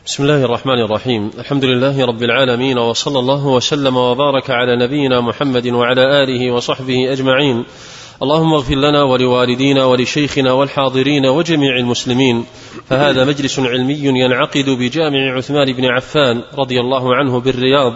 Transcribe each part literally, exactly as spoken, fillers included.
بسم الله الرحمن الرحيم. الحمد لله رب العالمين، وصلى الله وسلم وبارك على نبينا محمد وعلى آله وصحبه أجمعين. اللهم اغفر لنا ولوالدينا ولشيخنا والحاضرين وجميع المسلمين. فهذا مجلس علمي ينعقد بجامع عثمان بن عفان رضي الله عنه بالرياض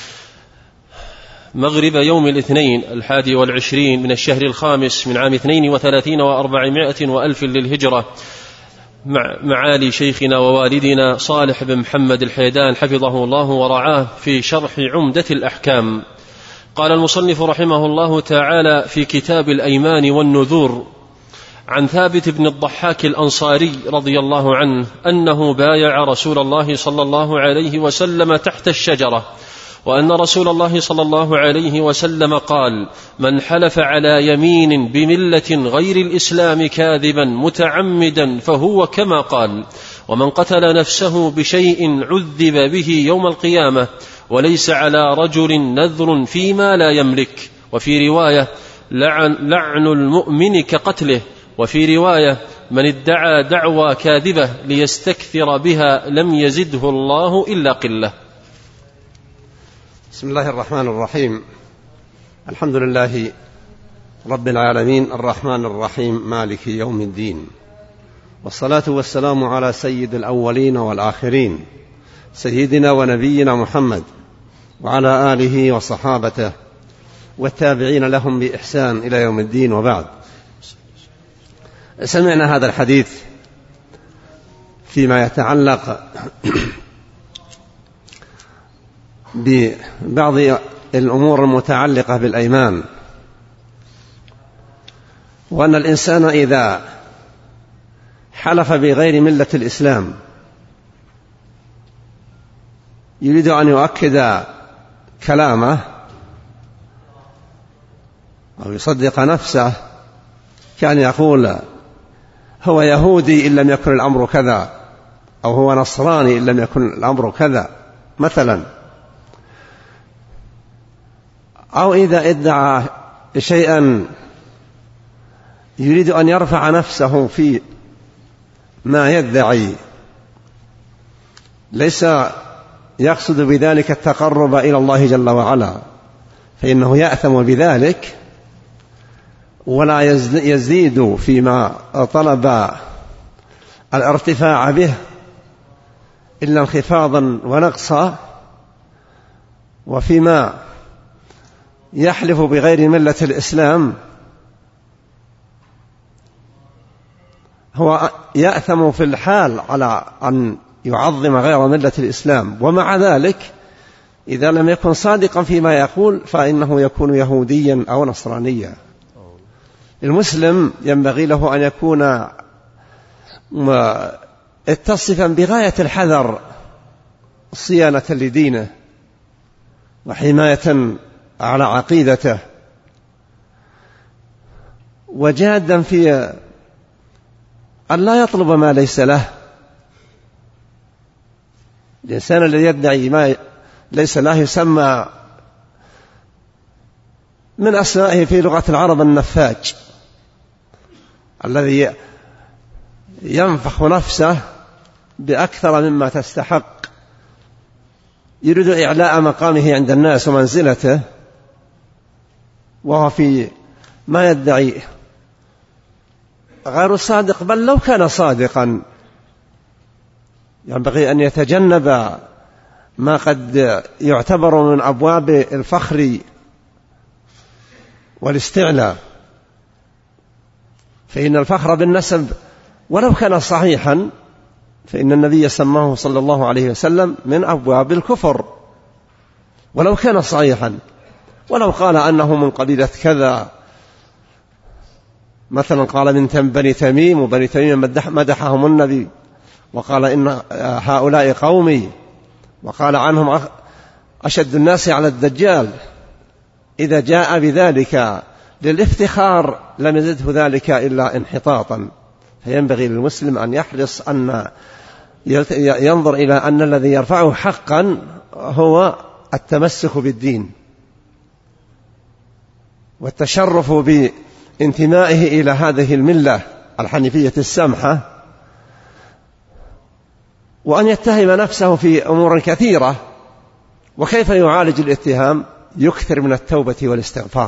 مغرب يوم الاثنين الحادي والعشرين من الشهر الخامس من عام اثنين وثلاثين وأربعمائة وألف للهجرة، مع معالي شيخنا ووالدنا صالح بن محمد الحيدان حفظه الله ورعاه في شرح عمدة الأحكام. قال المصنف رحمه الله تعالى في كتاب الأيمان والنذور عن ثابت بن الضحاك الأنصاري رضي الله عنه أنه بايع رسول الله صلى الله عليه وسلم تحت الشجرة، وأن رسول الله صلى الله عليه وسلم قال: من حلف على يمين بملة غير الإسلام كاذبا متعمدا فهو كما قال، ومن قتل نفسه بشيء عذب به يوم القيامة، وليس على رجل نذر فيما لا يملك. وفي رواية: لعن, لعن المؤمن كقتله. وفي رواية: من ادعى دعوى كاذبة ليستكثر بها لم يزده الله إلا قلة. بسم الله الرحمن الرحيم. الحمد لله رب العالمين الرحمن الرحيم مالك يوم الدين، والصلاة والسلام على سيد الأولين والآخرين سيدنا ونبينا محمد وعلى آله وصحابته والتابعين لهم بإحسان إلى يوم الدين، وبعد. سمعنا هذا الحديث فيما يتعلق ببعض الأمور المتعلقة بالأيمان، وأن الإنسان إذا حلف بغير ملة الإسلام يريد أن يؤكد كلامه أو يصدق نفسه، كان يقول هو يهودي إن لم يكن الأمر كذا، أو هو نصراني إن لم يكن الأمر كذا مثلا. أو إذا ادعى شيئا يريد أن يرفع نفسه في ما يدعي، ليس يقصد بذلك التقرب إلى الله جل وعلا، فإنه يأثم بذلك ولا يزيد فيما طلب الارتفاع به إلا انخفاضا ونقصا، وفيما يحلف بغير ملة الإسلام هو يأثم في الحال على أن يعظم غير ملة الإسلام، ومع ذلك إذا لم يكن صادقا فيما يقول فإنه يكون يهوديا أو نصرانيا. المسلم ينبغي له أن يكون اتصفا بغاية الحذر صيانة لدينه وحماية على عقيدته، وجادا في أن لا يطلب ما ليس له. الإنسان الذي يدعي ما ليس له يسمى من أسمائه في لغة العرب النفاج، الذي ينفخ نفسه بأكثر مما تستحق، يريد إعلاء مقامه عند الناس ومنزلته، وهو في ما يدعي غير صادق، بل لو كان صادقا ينبغي أن يتجنب ما قد يعتبر من أبواب الفخر والاستعلاء، فإن الفخر بالنسب ولو كان صحيحا فإن النبي سماه صلى الله عليه وسلم من أبواب الكفر ولو كان صحيحا. ولو قال أنه من قبيلة كذا، مثلا قال من بني تميم، وبني تميم مدحهم النبي وقال إن هؤلاء قومي، وقال عنهم أشد الناس على الدجال، إذا جاء بذلك للافتخار لم يزده ذلك إلا انحطاطا. فينبغي للمسلم أن يحرص أن ينظر إلى أن الذي يرفعه حقا هو التمسك بالدين والتشرف بانتمائه إلى هذه الملة الحنيفية السمحة، وأن يتهم نفسه في أمور كثيرة. وكيف يعالج الاتهام؟ يكثر من التوبة والاستغفار،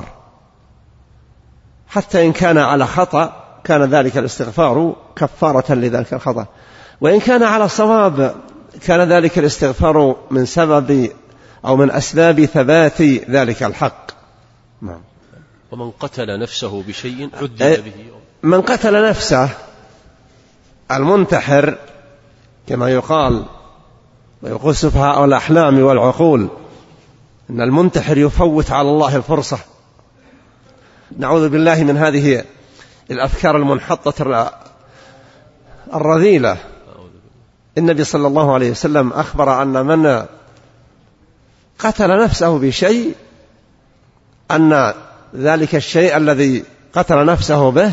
حتى إن كان على خطأ كان ذلك الاستغفار كفارة لذلك الخطأ، وإن كان على صواب كان ذلك الاستغفار من سبب أو من أسباب ثبات ذلك الحق. نعم. ومن قتل نفسه بشيء عذب به. من قتل نفسه المنتحر كما يقال ويقول سفهاء الأحلام والعقول إن المنتحر يفوت على الله الفرصة. نعوذ بالله من هذه الأفكار المنحطة الرذيلة. النبي صلى الله عليه وسلم أخبر أن من قتل نفسه بشيء أن ذلك الشيء الذي قتل نفسه به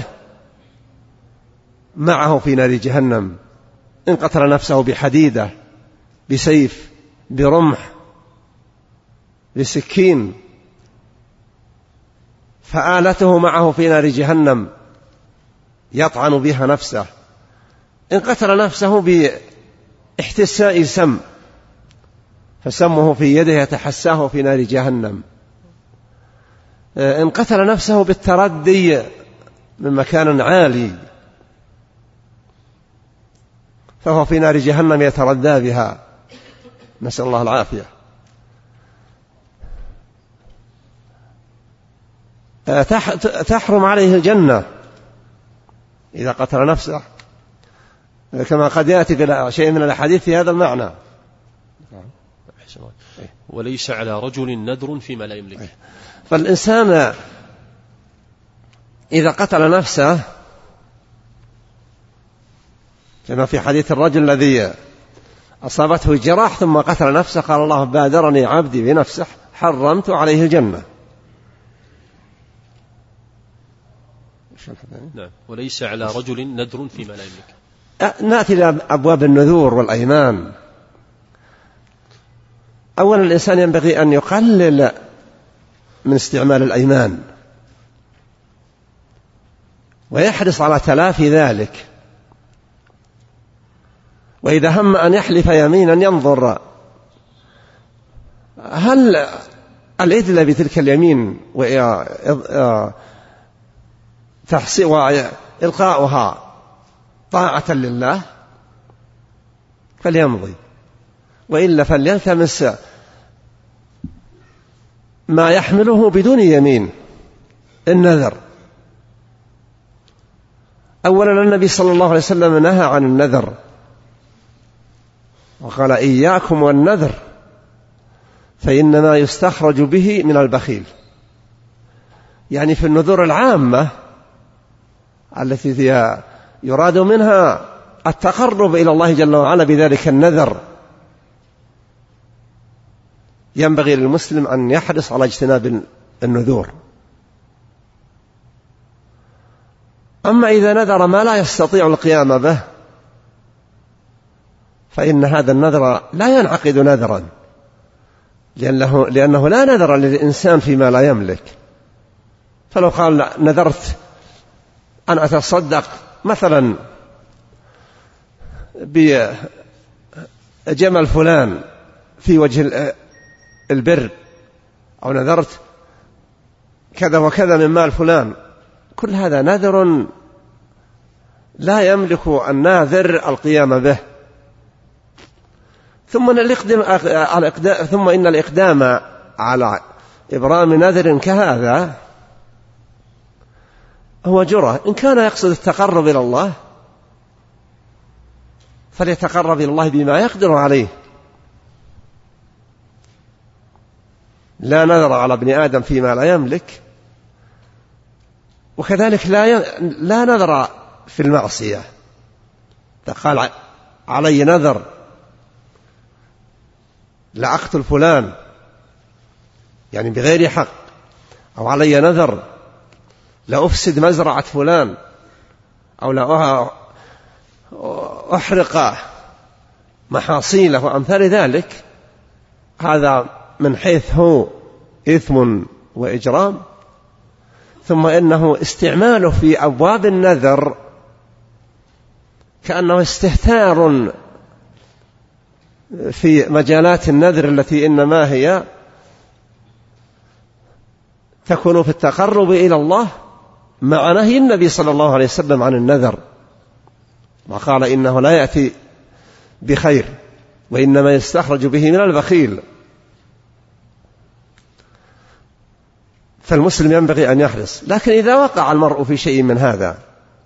معه في نار جهنم. إن قتل نفسه بحديدة، بسيف، برمح، بسكين، فآلته معه في نار جهنم يطعن بها نفسه. إن قتل نفسه باحتساء سم فسمه في يده يتحساه في نار جهنم. إن قتل نفسه بالتردي من مكان عالي فهو في نار جهنم يتردى بها، نسأل الله العافية. تحرم عليه الجنة إذا قتل نفسه، كما قد يأتي في شيء من الحديث في هذا المعنى. وليس على رجل نذر فيما لا يملك. فالإنسان إذا قتل نفسه كما في حديث الرجل الذي أصابته جراح ثم قتل نفسه قال الله بادرني عبدي بنفسه حرمت عليه الجنة. نعم. وليس على رجل نذر فيما لا يملك. نأتي إلى أبواب النذور والأيمان. أولا الإنسان ينبغي أن يقلل من استعمال الأيمان ويحرص على تلافي ذلك. وإذا هم أن يحلف يمينا ينظر هل الإدلة بتلك اليمين وإلقاؤها طاعة لله فليمضي، وإلا فليلتمس ما يحمله بدون يمين النذر. أولا النبي صلى الله عليه وسلم نهى عن النذر وقال إياكم والنذر فإنما يستخرج به من البخيل، يعني في النذور العامة التي يراد منها التقرب إلى الله جل وعلا بذلك النذر ينبغي للمسلم أن يحرص على اجتناب النذور. أما إذا نذر ما لا يستطيع القيام به فإن هذا النذر لا ينعقد نذرا، لأنه, لأنه لا نذر للإنسان فيما لا يملك. فلو قال نذرت أن أتصدق مثلا بجمل فلان في وجه البر، أو نذرت كذا وكذا من مال فلان، كل هذا نذر لا يملك الناذر القيام به. ثم إن الإقدام, ثم إن الإقدام على إبرام نذر كهذا هو جرأة. إن كان يقصد التقرب إلى الله فليتقرب إلى الله بما يقدر عليه. لا نذر على ابن آدم فيما لا يملك، وكذلك لا ي... لا نذر في المعصية. قال علي نذر لا أقتل فلان يعني بغير حق، أو علي نذر لا أفسد مزرعة فلان، أو لا أحرق محاصيله وأمثال ذلك. هذا من حيث هو إثم وإجرام. ثم إنه استعماله في أبواب النذر كأنه استهتار في مجالات النذر التي إنما هي تكون في التقرب إلى الله مع نهي النبي صلى الله عليه وسلم عن النذر، وقال إنه لا يأتي بخير وإنما يستخرج به من البخيل. فالمسلم ينبغي أن يحرص. لكن إذا وقع المرء في شيء من هذا،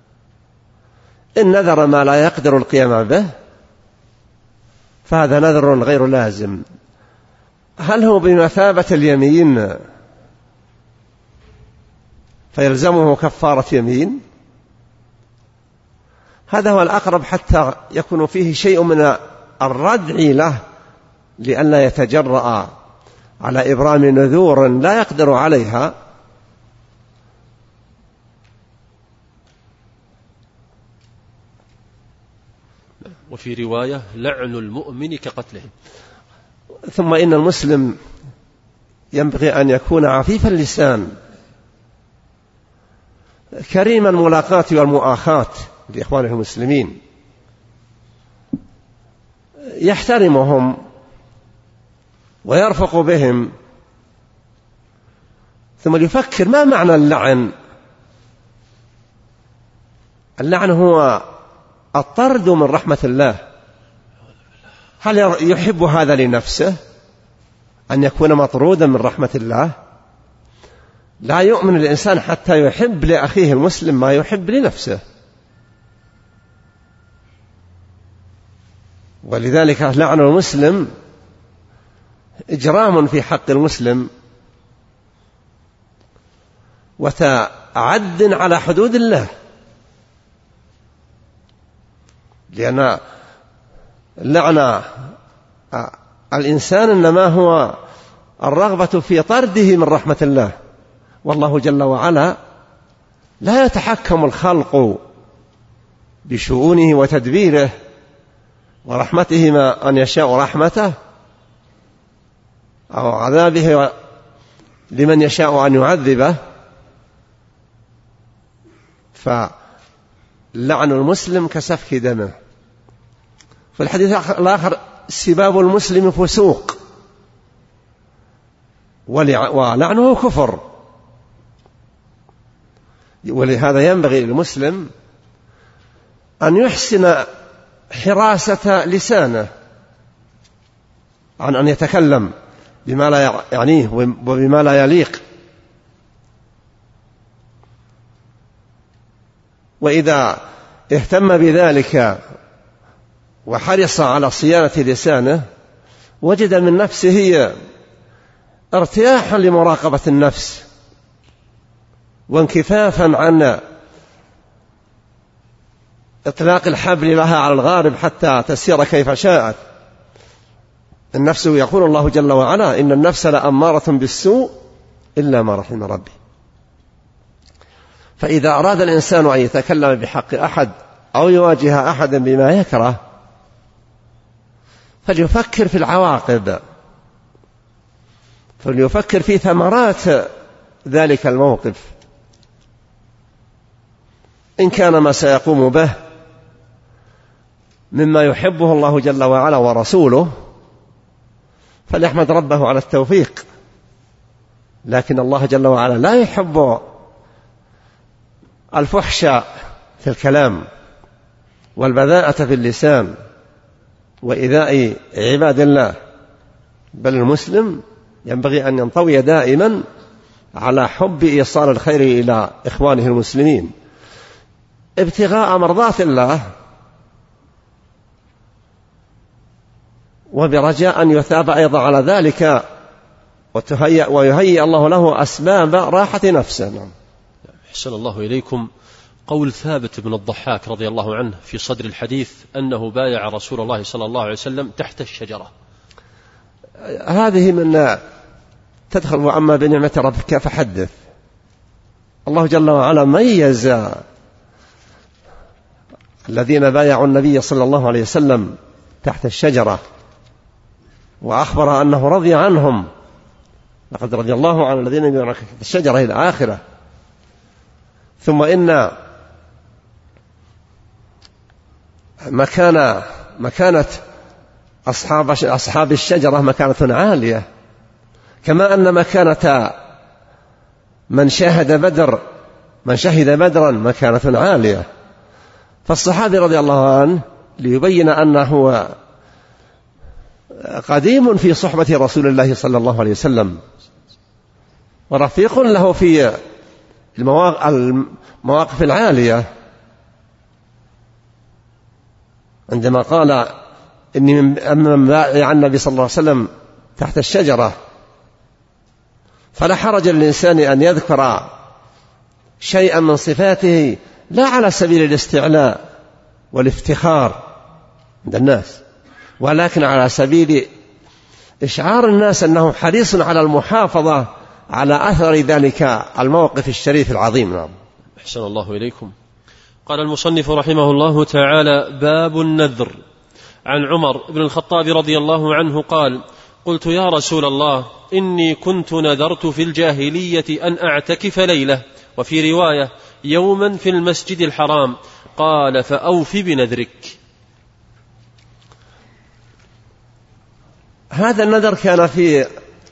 إن نذر ما لا يقدر القيام به فهذا نذر غير لازم. هل هو بمثابة اليمين فيلزمه كفارة يمين؟ هذا هو الأقرب حتى يكون فيه شيء من الردع له لئلا يتجرأ على إبرام نذور لا يقدر عليها. وفي رواية لعن المؤمن كقتله. ثم إن المسلم ينبغي أن يكون عفيف اللسان كريم الملاقاة والمؤاخاة لإخوانه المسلمين، يحترمهم ويرفق بهم، ثم يفكر ما معنى اللعن. اللعن هو الطرد من رحمة الله. هل يحب هذا لنفسه أن يكون مطرودا من رحمة الله؟ لا يؤمن الإنسان حتى يحب لأخيه المسلم ما يحب لنفسه. ولذلك لعن المسلم إجرام في حق المسلم وتعد على حدود الله، لأن لعن الإنسان إنما هو الرغبة في طرده من رحمة الله، والله جل وعلا لا يتحكم الخلق بشؤونه وتدبيره ورحمته ما أن يشاء رحمته أو عذابه لمن يشاء أن يعذبه. فلعن المسلم كسفك دمه. في الحديث الآخر سباب المسلم فسوق ولعنه كفر. ولهذا ينبغي للمسلم أن يحسن حراسة لسانه عن أن يتكلم بما لا يعنيه وبما لا يليق. وإذا اهتم بذلك وحرص على صيانة لسانه وجد من نفسه ارتياحا لمراقبة النفس وانكفافا عن إطلاق الحبل لها على الغارب حتى تسير كيف شاءت. النفس يقول الله جل وعلا إن النفس لأمارة بالسوء إلا ما رحم ربي. فإذا أراد الإنسان أن يتكلم بحق أحد أو يواجه أحدا بما يكره فليفكر في العواقب، فليفكر في ثمرات ذلك الموقف. إن كان ما سيقوم به مما يحبه الله جل وعلا ورسوله فليحمد ربه على التوفيق، لكن الله جل وعلا لا يحب الفحش في الكلام والبذاءة في اللسان وإيذاء عباد الله، بل المسلم ينبغي أن ينطوي دائما على حب إيصال الخير إلى إخوانه المسلمين ابتغاء مرضات الله وبرجاء أن يثاب أيضا على ذلك ويهيئ الله له أسباب راحة نفسه. أحسن الله إليكم. قول ثابت بن الضحاك رضي الله عنه في صدر الحديث أنه بايع رسول الله صلى الله عليه وسلم تحت الشجرة، هذه من تدخل وأما بنعمة ربك فحدث. الله جل وعلا ميز الذين بايعوا النبي صلى الله عليه وسلم تحت الشجرة وأخبر أنه رضي عنهم، لقد رضي الله عن الذين يبايعونك تحت الشجرة إلى آخره. ثم إن مكان مكانة أصحاب أصحاب الشجرة مكانة عالية، كما أن مكانة من شاهد بدر من شهد بدرا مكانة عالية. فالصحابي رضي الله عنه ليبين أنه قديم في صحبة رسول الله صلى الله عليه وسلم، ورفيق له في المواقف العالية، عندما قال إني من بايع النبي صلى الله عليه وسلم تحت الشجرة، فلا حرج للإنسان أن يذكر شيئا من صفاته لا على سبيل الاستعلاء والافتخار عند الناس، ولكن على سبيل إشعار الناس أنه حريص على المحافظة على أثر ذلك الموقف الشريف العظيم. نعم. أحسن الله إليكم. قال المصنف رحمه الله تعالى: باب النذر. عن عمر بن الخطاب رضي الله عنه قال: قلت يا رسول الله إني كنت نذرت في الجاهلية أن أعتكف ليلة، وفي رواية يوما في المسجد الحرام. قال: فأوف بنذرك. هذا النذر كان في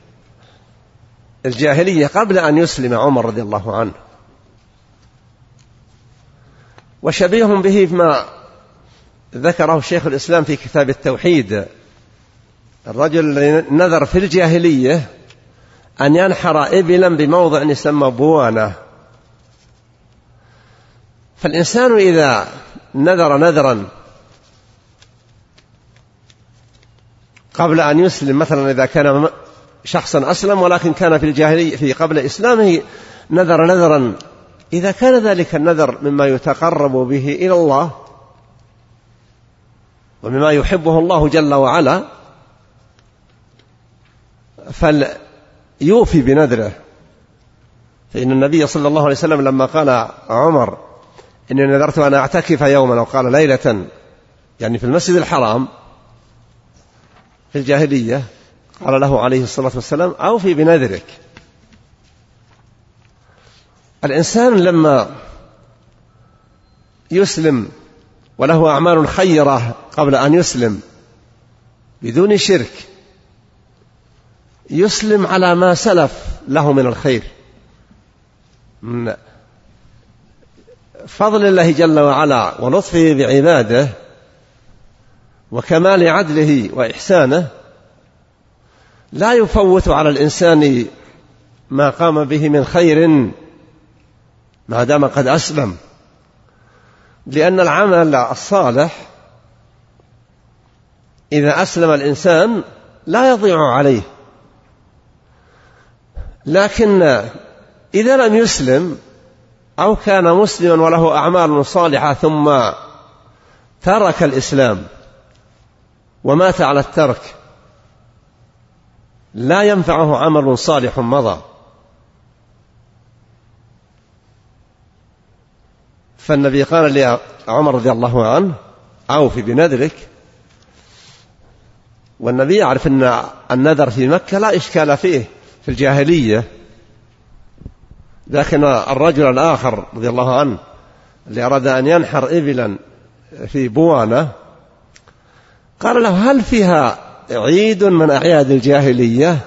الجاهلية قبل أن يسلم عمر رضي الله عنه، وشبيه به ما ذكره شيخ الإسلام في كتاب التوحيد. الرجل نذر في الجاهلية أن ينحر إبلا بموضع يسمى بوانة. فالإنسان إذا نذر نذرا قبل أن يسلم، مثلا إذا كان شخصا أسلم ولكن كان في الجاهلية في قبل إسلامه نذر نذرا، إذا كان ذلك النذر مما يتقرب به إلى الله ومما يحبه الله جل وعلا فليوفي بنذره. فإن النبي صلى الله عليه وسلم لما قال عمر إني نذرت أن أعتكف يوما، أو قال ليلة، يعني في المسجد الحرام في الجاهلية، قال له عليه الصلاة والسلام: أوفي بنذرك. الإنسان لما يسلم وله أعمال خيرة قبل أن يسلم بدون شرك، يسلم على ما سلف له من الخير، من فضل الله جل وعلا ولطفه بعباده وكمال عدله وإحسانه. لا يفوت على الإنسان ما قام به من خير ما دام قد أسلم، لأن العمل الصالح إذا أسلم الإنسان لا يضيع عليه، لكن إذا لم يسلم أو كان مسلما وله أعمال صالحة ثم ترك الإسلام ومات على الترك، لا ينفعه عمل صالح مضى. فالنبي قال لعمر رضي الله عنه: أوفي بنذرك. والنبي يعرف أن النذر في مكة لا إشكال فيه في الجاهلية، لكن الرجل الآخر رضي الله عنه اللي أراد أن ينحر إبلا في بوانة قال له: هل فيها عيد من أعياد الجاهلية؟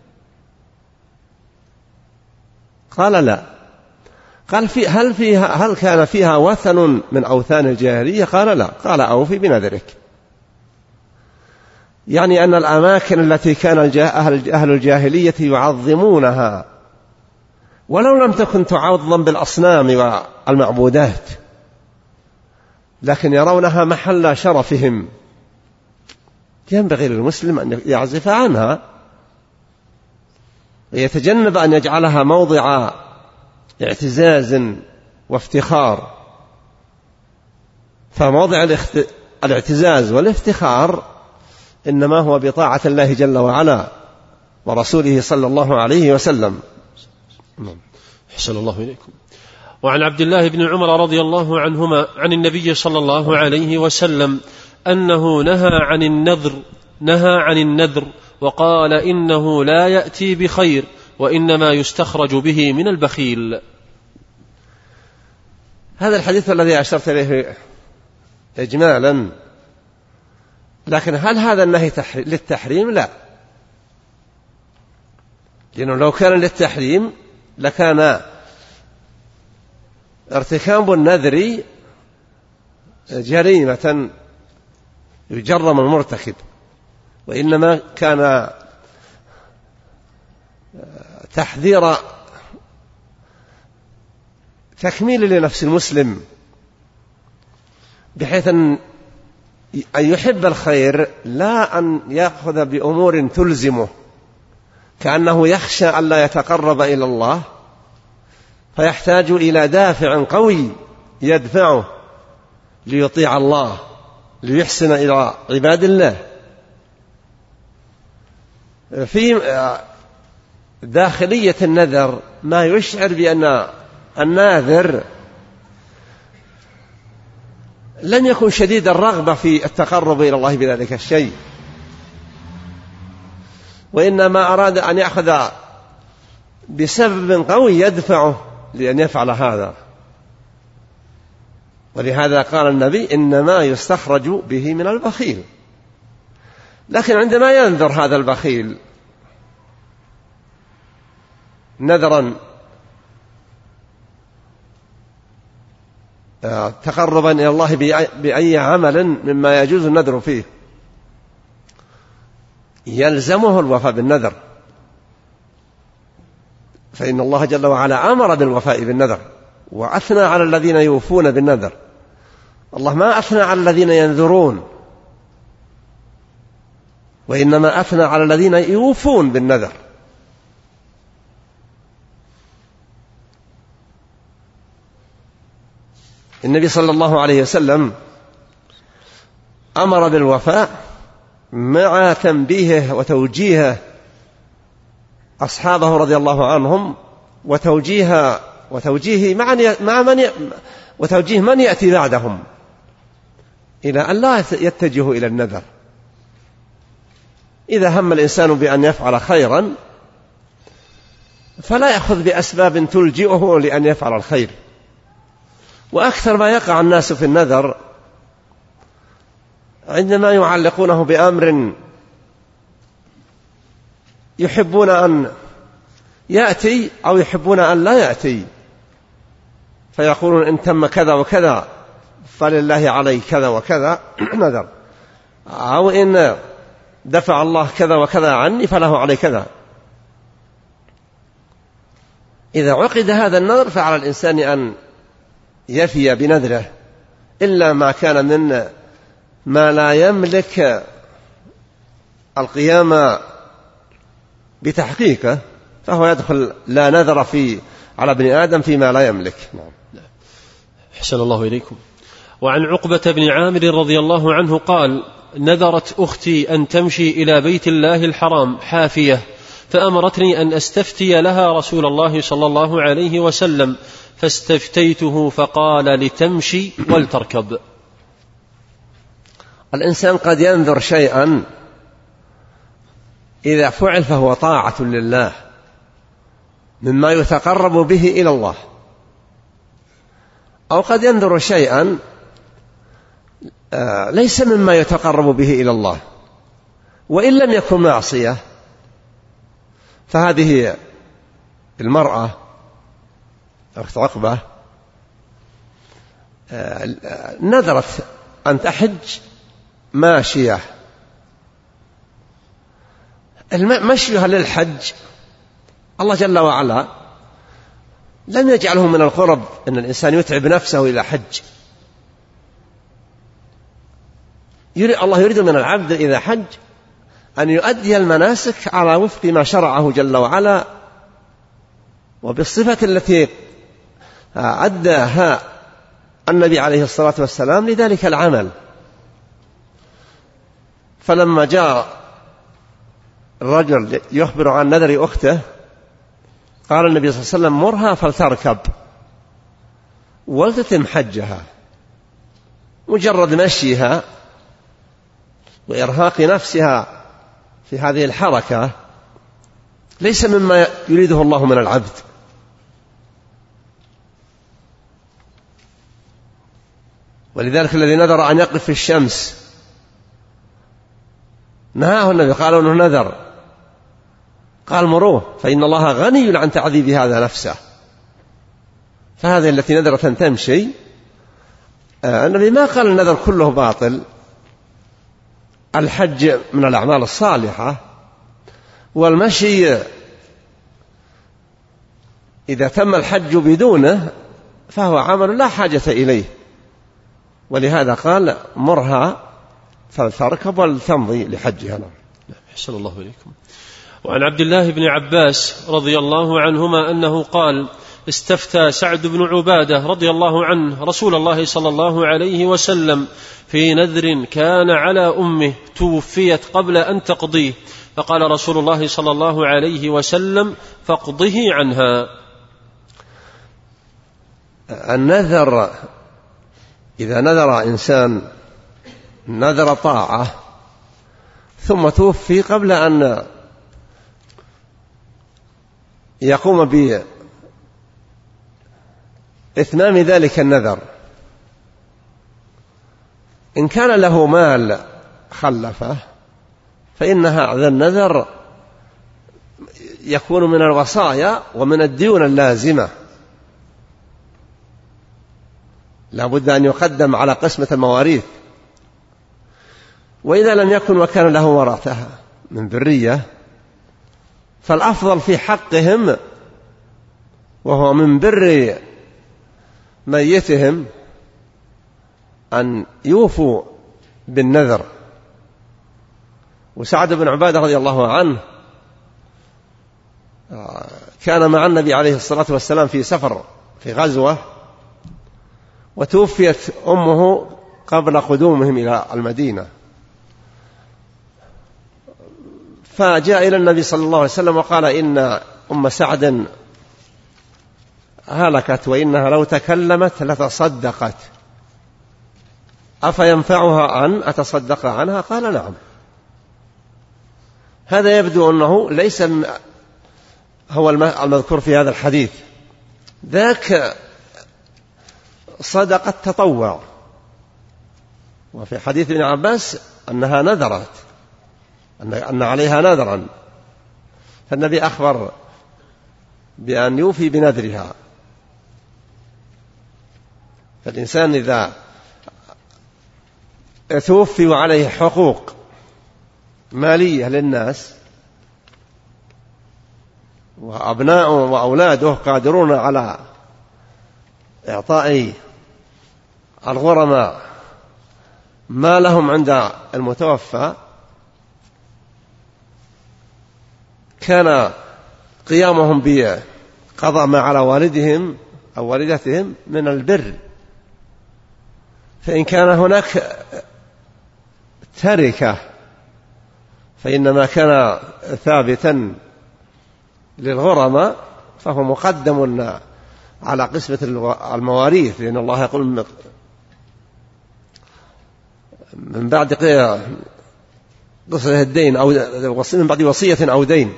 قال: لا. قال: في هل فيها هل كان فيها وثن من أوثان الجاهلية؟ قال: لا. قال: أوفي بنذرك. يعني أن الأماكن التي كان أهل الجاهلية يعظمونها ولو لم تكن تعظم بالأصنام والمعبودات، لكن يرونها محل شرفهم، ينبغي للمسلم أن يعزف عنها ويتجنب أن يجعلها موضع اعتزاز وافتخار. فموضع الاعتزاز والافتخار إنما هو بطاعة الله جل وعلا ورسوله صلى الله عليه وسلم. أحسن الله إليكم. وعن عبد الله بن عمر رضي الله عنهما عن النبي صلى الله عليه وسلم أنه نهى عن النذر نهى عن النذر وقال: إنه لا يأتي بخير، وإنما يستخرج به من البخيل. هذا الحديث الذي أشرت إليه إجمالا لكن هل هذا النهي للتحريم؟ لا، لأنه لو كان للتحريم لكان ارتكاب النذر جريمة يجرم المرتكب، وإنما كان تحذير تكميل لنفس المسلم، بحيث أن يحب الخير لا أن يأخذ بأمور تلزمه، كأنه يخشى أن لا يتقرب إلى الله فيحتاج إلى دافع قوي يدفعه ليطيع الله، ليحسن إلى عباد الله. في داخلية النذر ما يشعر بأن الناذر لم يكن شديد الرغبة في التقرب إلى الله بذلك الشيء، وإنما أراد أن يأخذ بسبب قوي يدفعه لأن يفعل هذا. ولهذا قال النبي: إنما يستخرج به من البخيل. لكن عندما ينذر هذا البخيل نذرا تقربا إلى الله بأي عمل مما يجوز النذر فيه، يلزمه الوفاء بالنذر، فإن الله جل وعلا أمر بالوفاء بالنذر وأثنى على الذين يوفون بالنذر. الله ما أثنى على الذين ينذرون، وإنما أثنى على الذين يوفون بالنذر. النبي صلى الله عليه وسلم أمر بالوفاء مع تنبيهه وتوجيهه أصحابه رضي الله عنهم، وتوجيه وتوجيه مع من وتوجيه من يأتي بعدهم إلى أن لا يتجهوا إلى النذر. إذا هم الإنسان بأن يفعل خيرا فلا يأخذ بأسباب تلجئه لأن يفعل الخير. وأكثر ما يقع الناس في النذر عندما يعلقونه بأمر يحبون أن يأتي أو يحبون أن لا يأتي، فيقولون: إن تم كذا وكذا فلله علي كذا وكذا نذر، أو إن دفع الله كذا وكذا عني فله علي كذا. إذا عقد هذا النذر فعلى الإنسان أن يفي بنذره، إلا ما كان من ما لا يملك القيام بتحقيقه فهو يدخل لا نذر في على ابن آدم فيما لا يملك. نعم. أحسن الله إليكم. وعن عقبة بن عامر رضي الله عنه قال: نذرت أختي أن تمشي إلى بيت الله الحرام حافية، فأمرتني أن أستفتي لها رسول الله صلى الله عليه وسلم، فاستفتيته فقال: لتمشي ولتركب. الإنسان قد ينذر شيئا إذا فعل فهو طاعة لله مما يتقرب به إلى الله، أو قد ينذر شيئا ليس مما يتقرب به إلى الله وإن لم يكن معصية. فهذه المرأة أخت عقبة نذرت أن تحج ماشية. مشيها للحج الله جل وعلا لم يجعله من القرب أن الإنسان يتعب نفسه إلى حج. الله يريد من العبد إذا حج أن يؤدي المناسك على وفق ما شرعه جل وعلا وبالصفة التي أداها النبي عليه الصلاة والسلام لذلك العمل. فلما جاء الرجل يخبر عن نذر أخته قال النبي صلى الله عليه وسلم: مرها فلتركب ولتتم حجها. مجرد مشيها وإرهاق نفسها في هذه الحركة ليس مما يريده الله من العبد. ولذلك الذي نذر أن يقف في الشمس نهاه النبي، قالوا أنه نذر، قال مروه فإن الله غني عن تعذيب هذا نفسه. فهذه التي نذرت أن تمشي، النبي ما قال النذر كله باطل، الحج من الأعمال الصالحة، والمشي إذا تم الحج بدونه فهو عمل لا حاجة إليه، ولهذا قال مرها فلتركب ولتمضي لحجها. أحسن الله إليكم. وعن عبد الله بن عباس رضي الله عنهما أنه قال: استفتى سعد بن عبادة رضي الله عنه رسول الله صلى الله عليه وسلم في نذر كان على أمه توفيت قبل أن تقضيه، فقال رسول الله صلى الله عليه وسلم: فاقضه عنها. النذر إذا نذر إنسان نذر طاعة ثم توفي قبل أن يقوم بإتمام ذلك النذر، إن كان له مال خلفه فإن هذا النذر يكون من الوصايا ومن الديون اللازمة، لا بد أن يقدم على قسمة المواريث. وإذا لم يكن وكان له ورثها من ذرية فالأفضل في حقهم، وهو من بر ميتهم، أن يوفوا بالنذر. وسعد بن عبادة رضي الله عنه كان مع النبي عليه الصلاة والسلام في سفر في غزوة، وتوفيت أمه قبل قدومهم إلى المدينة، فجاء إلى النبي صلى الله عليه وسلم وقال: إن أم سعد هلكت وإنها لو تكلمت لتصدقت، أفينفعها أن أتصدق عنها؟ قال: نعم. هذا يبدو أنه ليس هو المذكور في هذا الحديث، ذاك صدقة تطوع. وفي حديث ابن عباس أنها نذرت، أن عليها نذرا، فالنبي أخبر بأن يوفي بنذرها. فالإنسان إذا توفي وعليه حقوق مالية للناس وأبناءه وأولاده قادرون على إعطاء الغرماء ما لهم عند المتوفى، كان قيامهم بقضاء ما على والدهم أو والدتهم من البر. فإن كان هناك تركة فإنما كان ثابتا للغرماء فهو مقدم على قسمة المواريث، لأن الله يقول: من بعد قصة الدين أو من بعد وصية أو دين.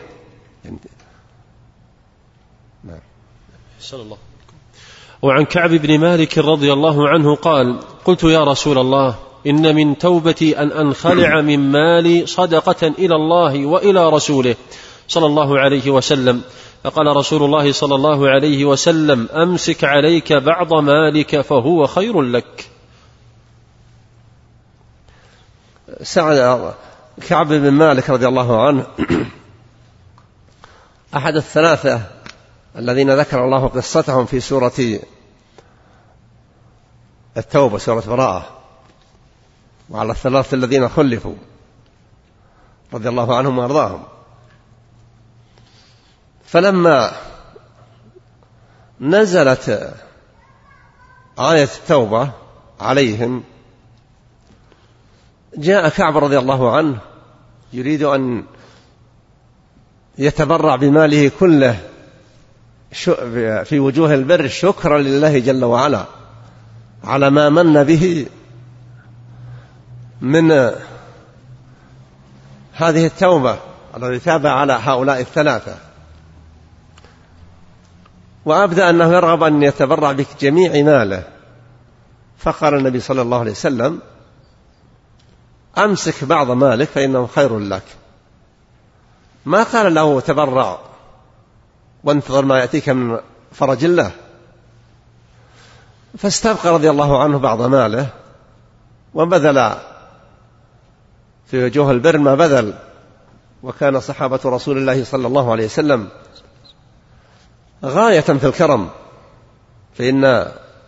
الله. وعن كعب بن مالك رضي الله عنه قال: قلت يا رسول الله، إن من توبتي أن أنخلع من مالي صدقة إلى الله وإلى رسوله صلى الله عليه وسلم، فقال رسول الله صلى الله عليه وسلم: أمسك عليك بعض مالك فهو خير لك. سعد كعب بن مالك رضي الله عنه أحد الثلاثة الذين ذكر الله قصتهم في سورة التوبة، سورة براءة، وعلى الثلاثة الذين خلفوا رضي الله عنهم وأرضاهم. فلما نزلت آية التوبة عليهم جاء كعب رضي الله عنه يريد أن يتبرع بماله كله في وجوه البر شكرا لله جل وعلا على ما من به من هذه التوبة الذي تاب على هؤلاء الثلاثة، وأبدأ أنه يرغب أن يتبرع بجميع ماله. فقال النبي صلى الله عليه وسلم: أمسك بعض مالك فإنه خير لك. ما قال له تبرع وانتظر ما يأتيك من فرج الله. فاستبقى رضي الله عنه بعض ماله وبذل في وجوه البر ما بذل. وكان صحابة رسول الله صلى الله عليه وسلم غاية في الكرم، فإن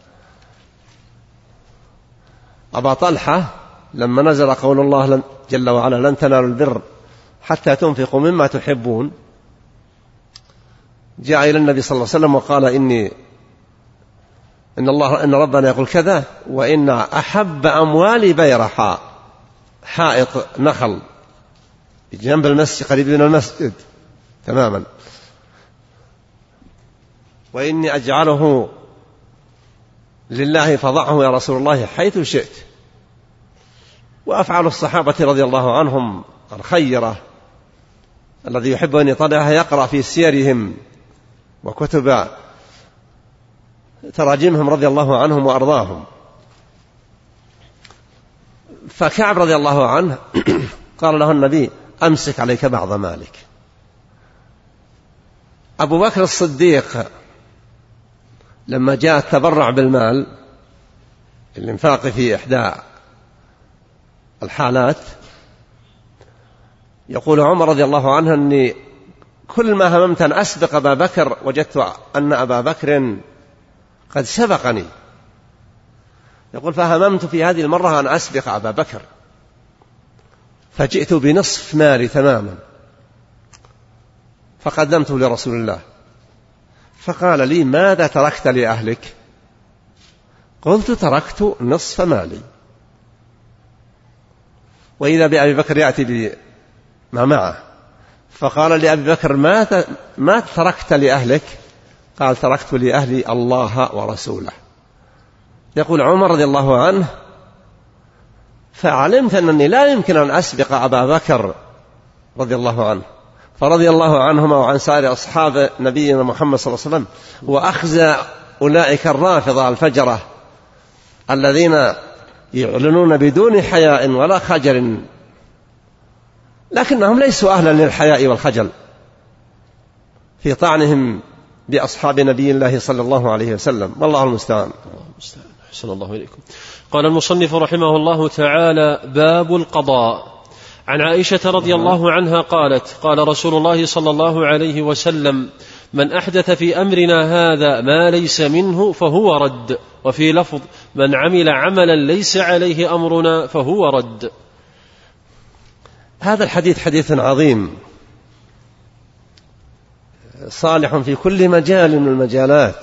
أبا طلحة لما نزل قول الله جل وعلا لن تنالوا البر حتى تنفقوا مما تحبون، جاء إلى النبي صلى الله عليه وسلم وقال إني إن الله إن ربنا يقول كذا، وإن أحب أموالي بيرحاء، حائط نخل جنب المسجد قريب من المسجد تماما، وإني أجعله لله فضعه يا رسول الله حيث شئت. وأفعال الصحابة رضي الله عنهم الخيرة الذي يحب أن يطلعها يقرأ في سيرهم وكتب تراجمهم رضي الله عنهم وأرضاهم. فكعب رضي الله عنه قال له النبي أمسك عليك بعض مالك. أبو بكر الصديق لما جاء التبرع بالمال الإنفاق في إحدى الحالات، يقول عمر رضي الله عنه أني كل ما هممت أن أسبق أبا بكر وجدت أن أبا بكر قد سبقني. يقول فهممت في هذه المرة أن أسبق أبا بكر، فجئت بنصف مالي تماما فقدمته لرسول الله، فقال لي ماذا تركت لأهلك؟ قلت تركت نصف مالي. وإذا بأبي بكر يأتي بما معه، فقال لأبي بكر ماذا ما تركت لأهلك؟ قال تركت لأهلي الله ورسوله. يقول عمر رضي الله عنه فعلمت أنني لا يمكن أن أسبق أبا بكر رضي الله عنه، فرضي الله عنهما وعن سائر أصحاب نبينا محمد صلى الله عليه وسلم، وأخزى أولئك الرافضة الفجرة الذين يعلنون بدون حياء ولا خجل، لكنهم ليسوا أهلا للحياء والخجل في طعنهم بأصحاب نبي الله صلى الله عليه وسلم، والله المستعان. أحسن الله إليكم. قال المصنف رحمه الله تعالى: باب القضاء. عن عائشة رضي الله عنها قالت: قال رسول الله صلى الله عليه وسلم: من أحدث في أمرنا هذا ما ليس منه فهو رد. وفي لفظ: من عمل عملا ليس عليه أمرنا فهو رد. هذا الحديث حديث عظيم صالح في كل مجال من المجالات.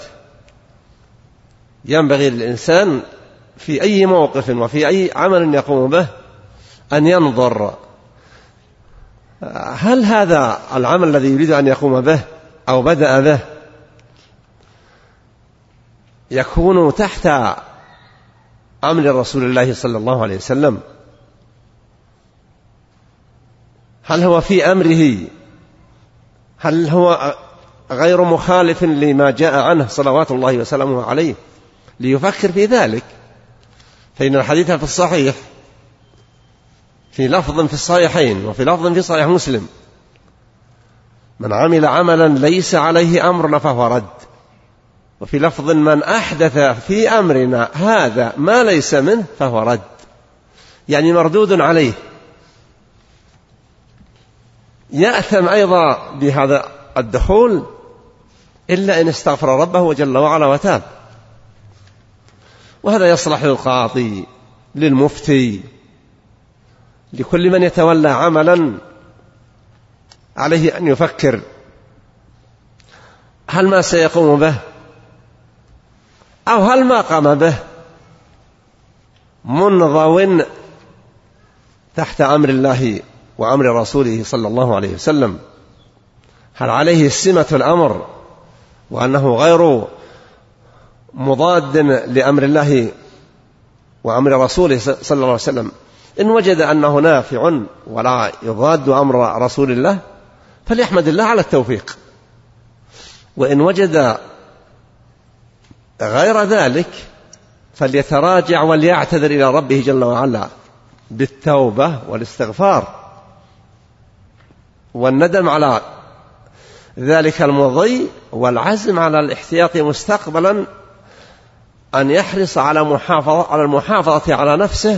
ينبغي للإنسان في أي موقف وفي أي عمل يقوم به أن ينظر هل هذا العمل الذي يريد أن يقوم به أو بدأ به يكون تحت أمر رسول الله صلى الله عليه وسلم، هل هو في أمره، هل هو غير مخالف لما جاء عنه صلوات الله وسلامه عليه، ليفكر في ذلك. فإن الحديث في الصحيح في لفظ في الصحيحين وفي لفظ في صحيح مسلم: من عمل عملا ليس عليه أمرنا فهو رد. وفي لفظ: من أحدث في أمرنا هذا ما ليس منه فهو رد، يعني مردود عليه، يأثم أيضا بهذا الدخول إلا إن استغفر ربه جل وعلا وتاب. وهذا يصلح للقاضي، للمفتي، لكل من يتولى عملا عليه أن يفكر هل ما سيقوم به أو هل ما قام به منضو تحت أمر الله وأمر رسوله صلى الله عليه وسلم، هل عليه سمة الأمر وأنه غير مضاد لأمر الله وأمر رسوله صلى الله عليه وسلم. إن وجد أنه نافع ولا يضاد أمر رسول الله فليحمد الله على التوفيق، وإن وجد غير ذلك فليتراجع وليعتذر إلى ربه جل وعلا بالتوبة والاستغفار والندم على ذلك المضي والعزم على الاحتياط مستقبلا، أن يحرص على محافظة على المحافظة على نفسه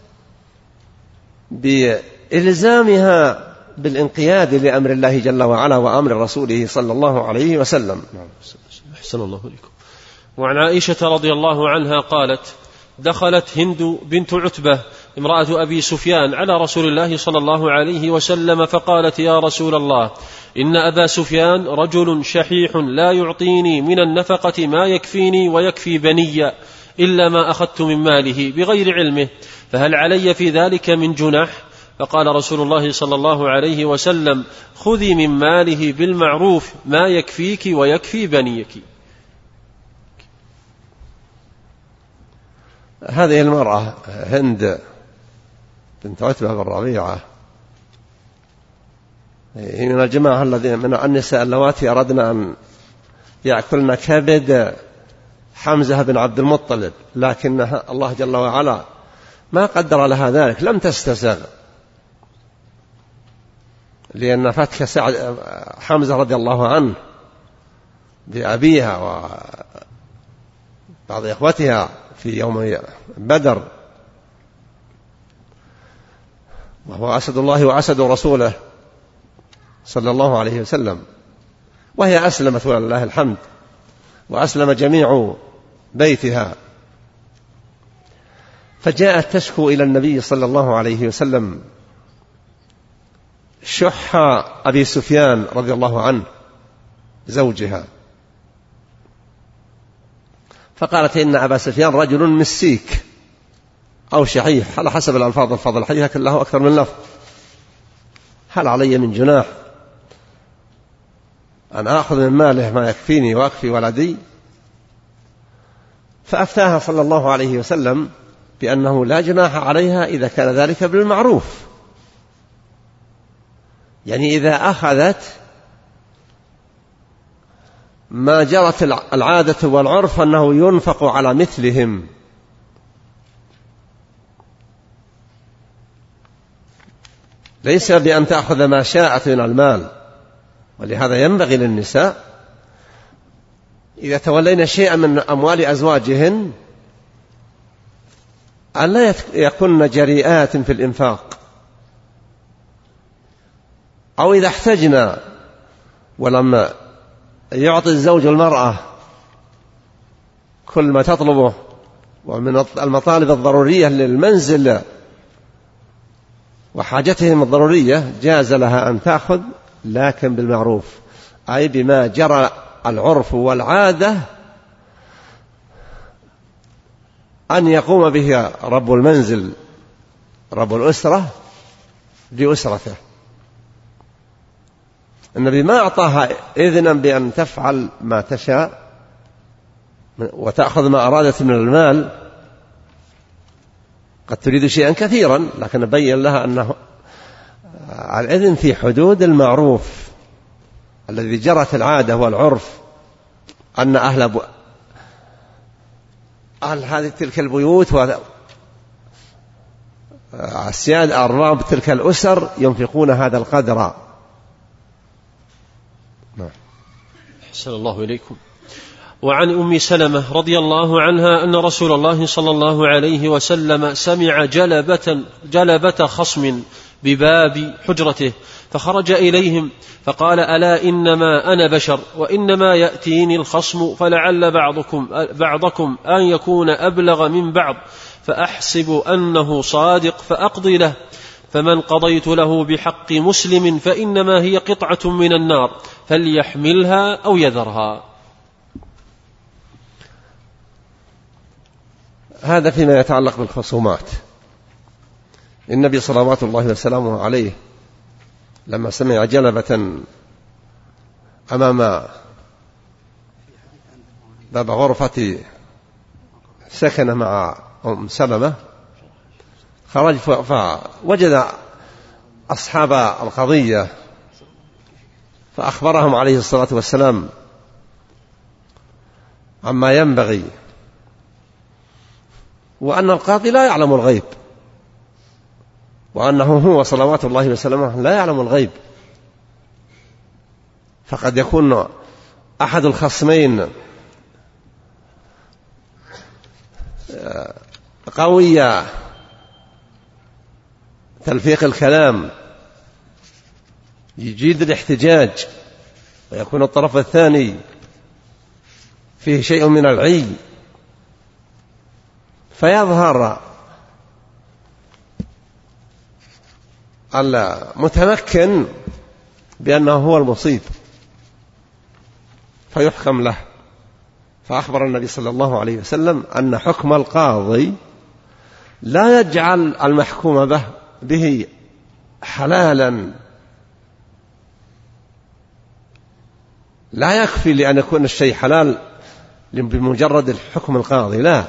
بإلزامها بالانقياد لأمر الله جل وعلا وأمر رسوله صلى الله عليه وسلم. أحسن الله إليكم. وعن عائشة رضي الله عنها قالت: دخلت هند بنت عتبة امرأة أبي سفيان على رسول الله صلى الله عليه وسلم فقالت: يا رسول الله، إن أبا سفيان رجل شحيح لا يعطيني من النفقة ما يكفيني ويكفي بني إلا ما أخذت من ماله بغير علمه، فهل علي في ذلك من جناح؟ فقال رسول الله صلى الله عليه وسلم: خذي من ماله بالمعروف ما يكفيك ويكفي بنيك. هذه المرأة هند بنت عتبة بن ربيعة هي من الجماعة الذين من النساء اللواتي أردن أن يأكلن كبد حمزة بن عبد المطلب، لكن الله جل وعلا ما قدر لها ذلك، لم تستسغ، لأن فتك سعد حمزة رضي الله عنه بأبيها وبعض إخوتها في يوم بدر، وهو أسد الله وأسد رسوله صلى الله عليه وسلم، وهي أسلمت ولله الحمد، وأسلم جميع بيتها، فجاءت تشكو إلى النبي صلى الله عليه وسلم شح أبي سفيان رضي الله عنه زوجها، فقالت: إن أبا سفيان رجل مسيك أو شحيح على حسب الألفاظ الفاظ الحديث، لكن له أكثر من لفظ، هل علي من جناح أن آخذ من ماله ما يكفيني وأكفي ولدي؟ فأفتاها صلى الله عليه وسلم بأنه لا جناح عليها إذا كان ذلك بالمعروف، يعني إذا أخذت ما جرت العادة والعرف أنه ينفق على مثلهم، ليس بأن تأخذ ما شاءت من المال. ولهذا ينبغي للنساء إذا تولين شيئا من أموال أزواجهن أن لا يكن جريئات في الإنفاق، أو إذا احتجنا ولما يعطي الزوج المرأة كل ما تطلبه ومن المطالب الضرورية للمنزل وحاجتهم الضرورية جاز لها أن تأخذ، لكن بالمعروف، أي بما جرى العرف والعادة أن يقوم به رب المنزل رب الأسرة لأسرته. النبي ما أعطاها إذنا بأن تفعل ما تشاء وتأخذ ما أرادت من المال، قد تريد شيئا كثيرا، لكن بين لها أنه الإذن في حدود المعروف الذي جرت العادة والعرف، أن أهل, ب... أهل هذه تلك البيوت والسياد أرباب تلك الأسر ينفقون هذا القدر. أحسن الله إليكم. وعن أم سلمة رضي الله عنها أن رسول الله صلى الله عليه وسلم سمع جلبة, جلبة خصم بباب حجرته فخرج إليهم فقال: ألا إنما أنا بشر وإنما يأتيني الخصم، فلعل بعضكم, بعضكم أن يكون أبلغ من بعض، فأحسب أنه صادق فأقضي له، فمن قضيت له بحق مسلم فإنما هي قطعة من النار، فليحملها أو يذرها. هذا فيما يتعلق بالخصومات. النبي صلوات الله وسلامه عليه لما سمع جلبة أمام باب غرفة سكن مع أم سلمة، خرج فوجد أصحاب القضية فأخبرهم عليه الصلاة والسلام عما ينبغي، وأن القاضي لا يعلم الغيب، وأنه هو صلوات الله وسلامه لا يعلم الغيب، فقد يكون أحد الخصمين قوي تلفيق الكلام يجيد الاحتجاج، ويكون الطرف الثاني فيه شيء من العي، فيظهر المتمكن بأنه هو المصيب فيحكم له. فأخبر النبي صلى الله عليه وسلم أن حكم القاضي لا يجعل المحكوم به, به حلالا، لا يكفي لأن يكون الشيء حلال بمجرد الحكم القاضي، لا،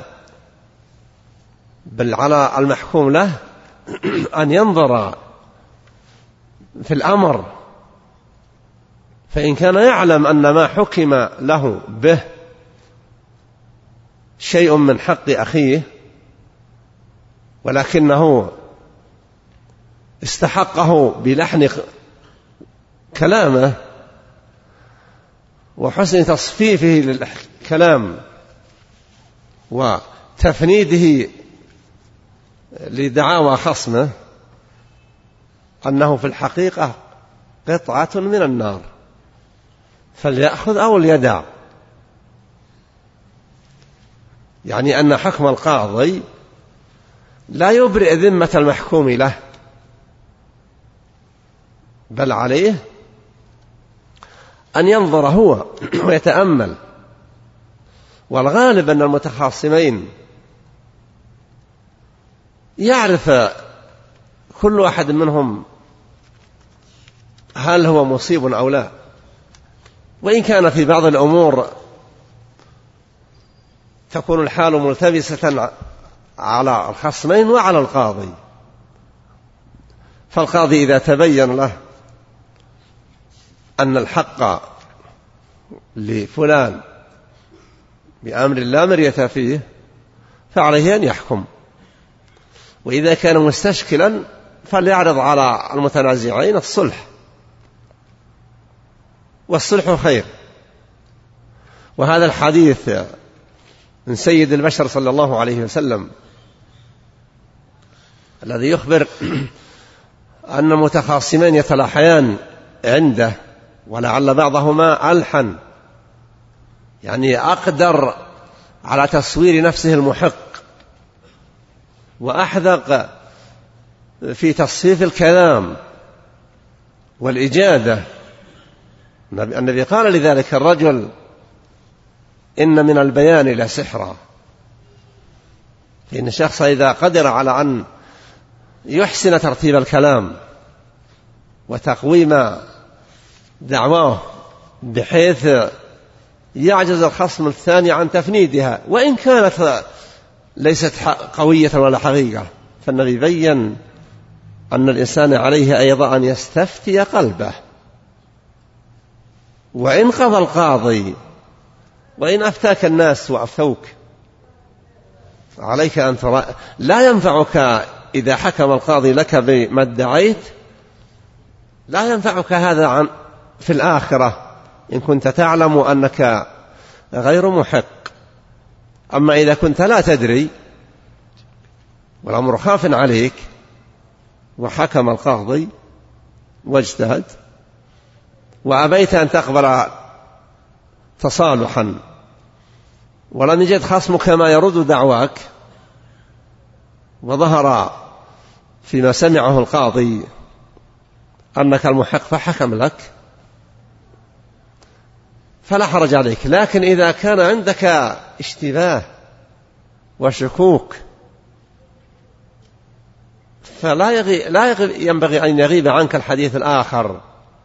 بل على المحكوم له أن ينظر في الأمر، فإن كان يعلم أن ما حكم له به شيء من حق أخيه ولكنه استحقه بلحن كلامه وحسن تصفيفه للكلام وتفنيده لدعاوى خصمه، أنه في الحقيقة قطعة من النار فليأخذ أو ليدع. يعني أن حكم القاضي لا يبرئ ذمة المحكوم له، بل عليه أن ينظر هو ويتأمل. والغالب أن المتخاصمين يعرف كل واحد منهم هل هو مصيب أو لا، وإن كان في بعض الأمور تكون الحال ملتبسة على الخصمين وعلى القاضي. فالقاضي إذا تبين له أن الحق لفلان بأمر لا مرية فيه فعليه أن يحكم، وإذا كان مستشكلا فليعرض على المتنازعين الصلح، والصلح خير. وهذا الحديث من سيد البشر صلى الله عليه وسلم الذي يخبر أن المتخاصمين يتلاحيان عنده، ولعل بعضهما ألحن، يعني أقدر على تصوير نفسه المحق وأحذق في تصفيف الكلام والإجادة. النبي قال لذلك الرجل: إن من البيان لسحرا. فإن الشخص إذا قدر على أن يحسن ترتيب الكلام وتقويم دعواه بحيث يعجز الخصم الثاني عن تفنيدها وإن كانت ليست قوية ولا حقيقة، فالنبي بيّن أن الإنسان عليه أيضا أن يستفتي قلبه. وإن قضى القاضي وإن أفتاك الناس وأفتوك عليك أن ترى، لا ينفعك إذا حكم القاضي لك بما ادعيت، لا ينفعك هذا عن في الآخرة إن كنت تعلم أنك غير محق. أما إذا كنت لا تدري والأمر خاف عليك وحكم القاضي واجتهد وأبيت أن تقبل تصالحا ولم يجد خصمك ما يرد دعواك، وظهر فيما سمعه القاضي أنك المحق فحكم لك، فلا حرج عليك. لكن إذا كان عندك اشتباه وشكوك فلا يغي لا يغي ينبغي أن يغيب عنك الحديث الآخر: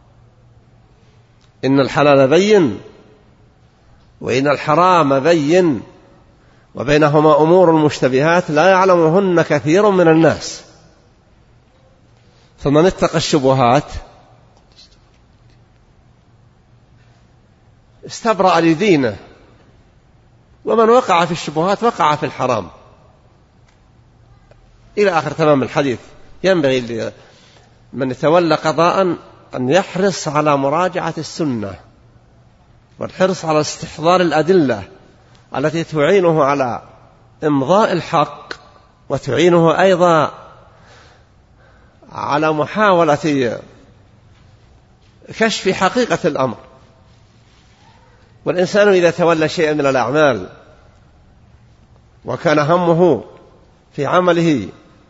إن الحلال بين وإن الحرام بين وبينهما أمور مشتبهات لا يعلمهن كثير من الناس، فمن اتقى الشبهات استبرأ لدينه، ومن وقع في الشبهات وقع في الحرام، إلى آخر تمام الحديث. ينبغي من يتولى قضاء أن يحرص على مراجعة السنة والحرص على استحضار الأدلة التي تعينه على إمضاء الحق وتعينه أيضا على محاولة كشف حقيقة الأمر. والإنسان إذا تولى شيئا من الأعمال وكان همه في عمله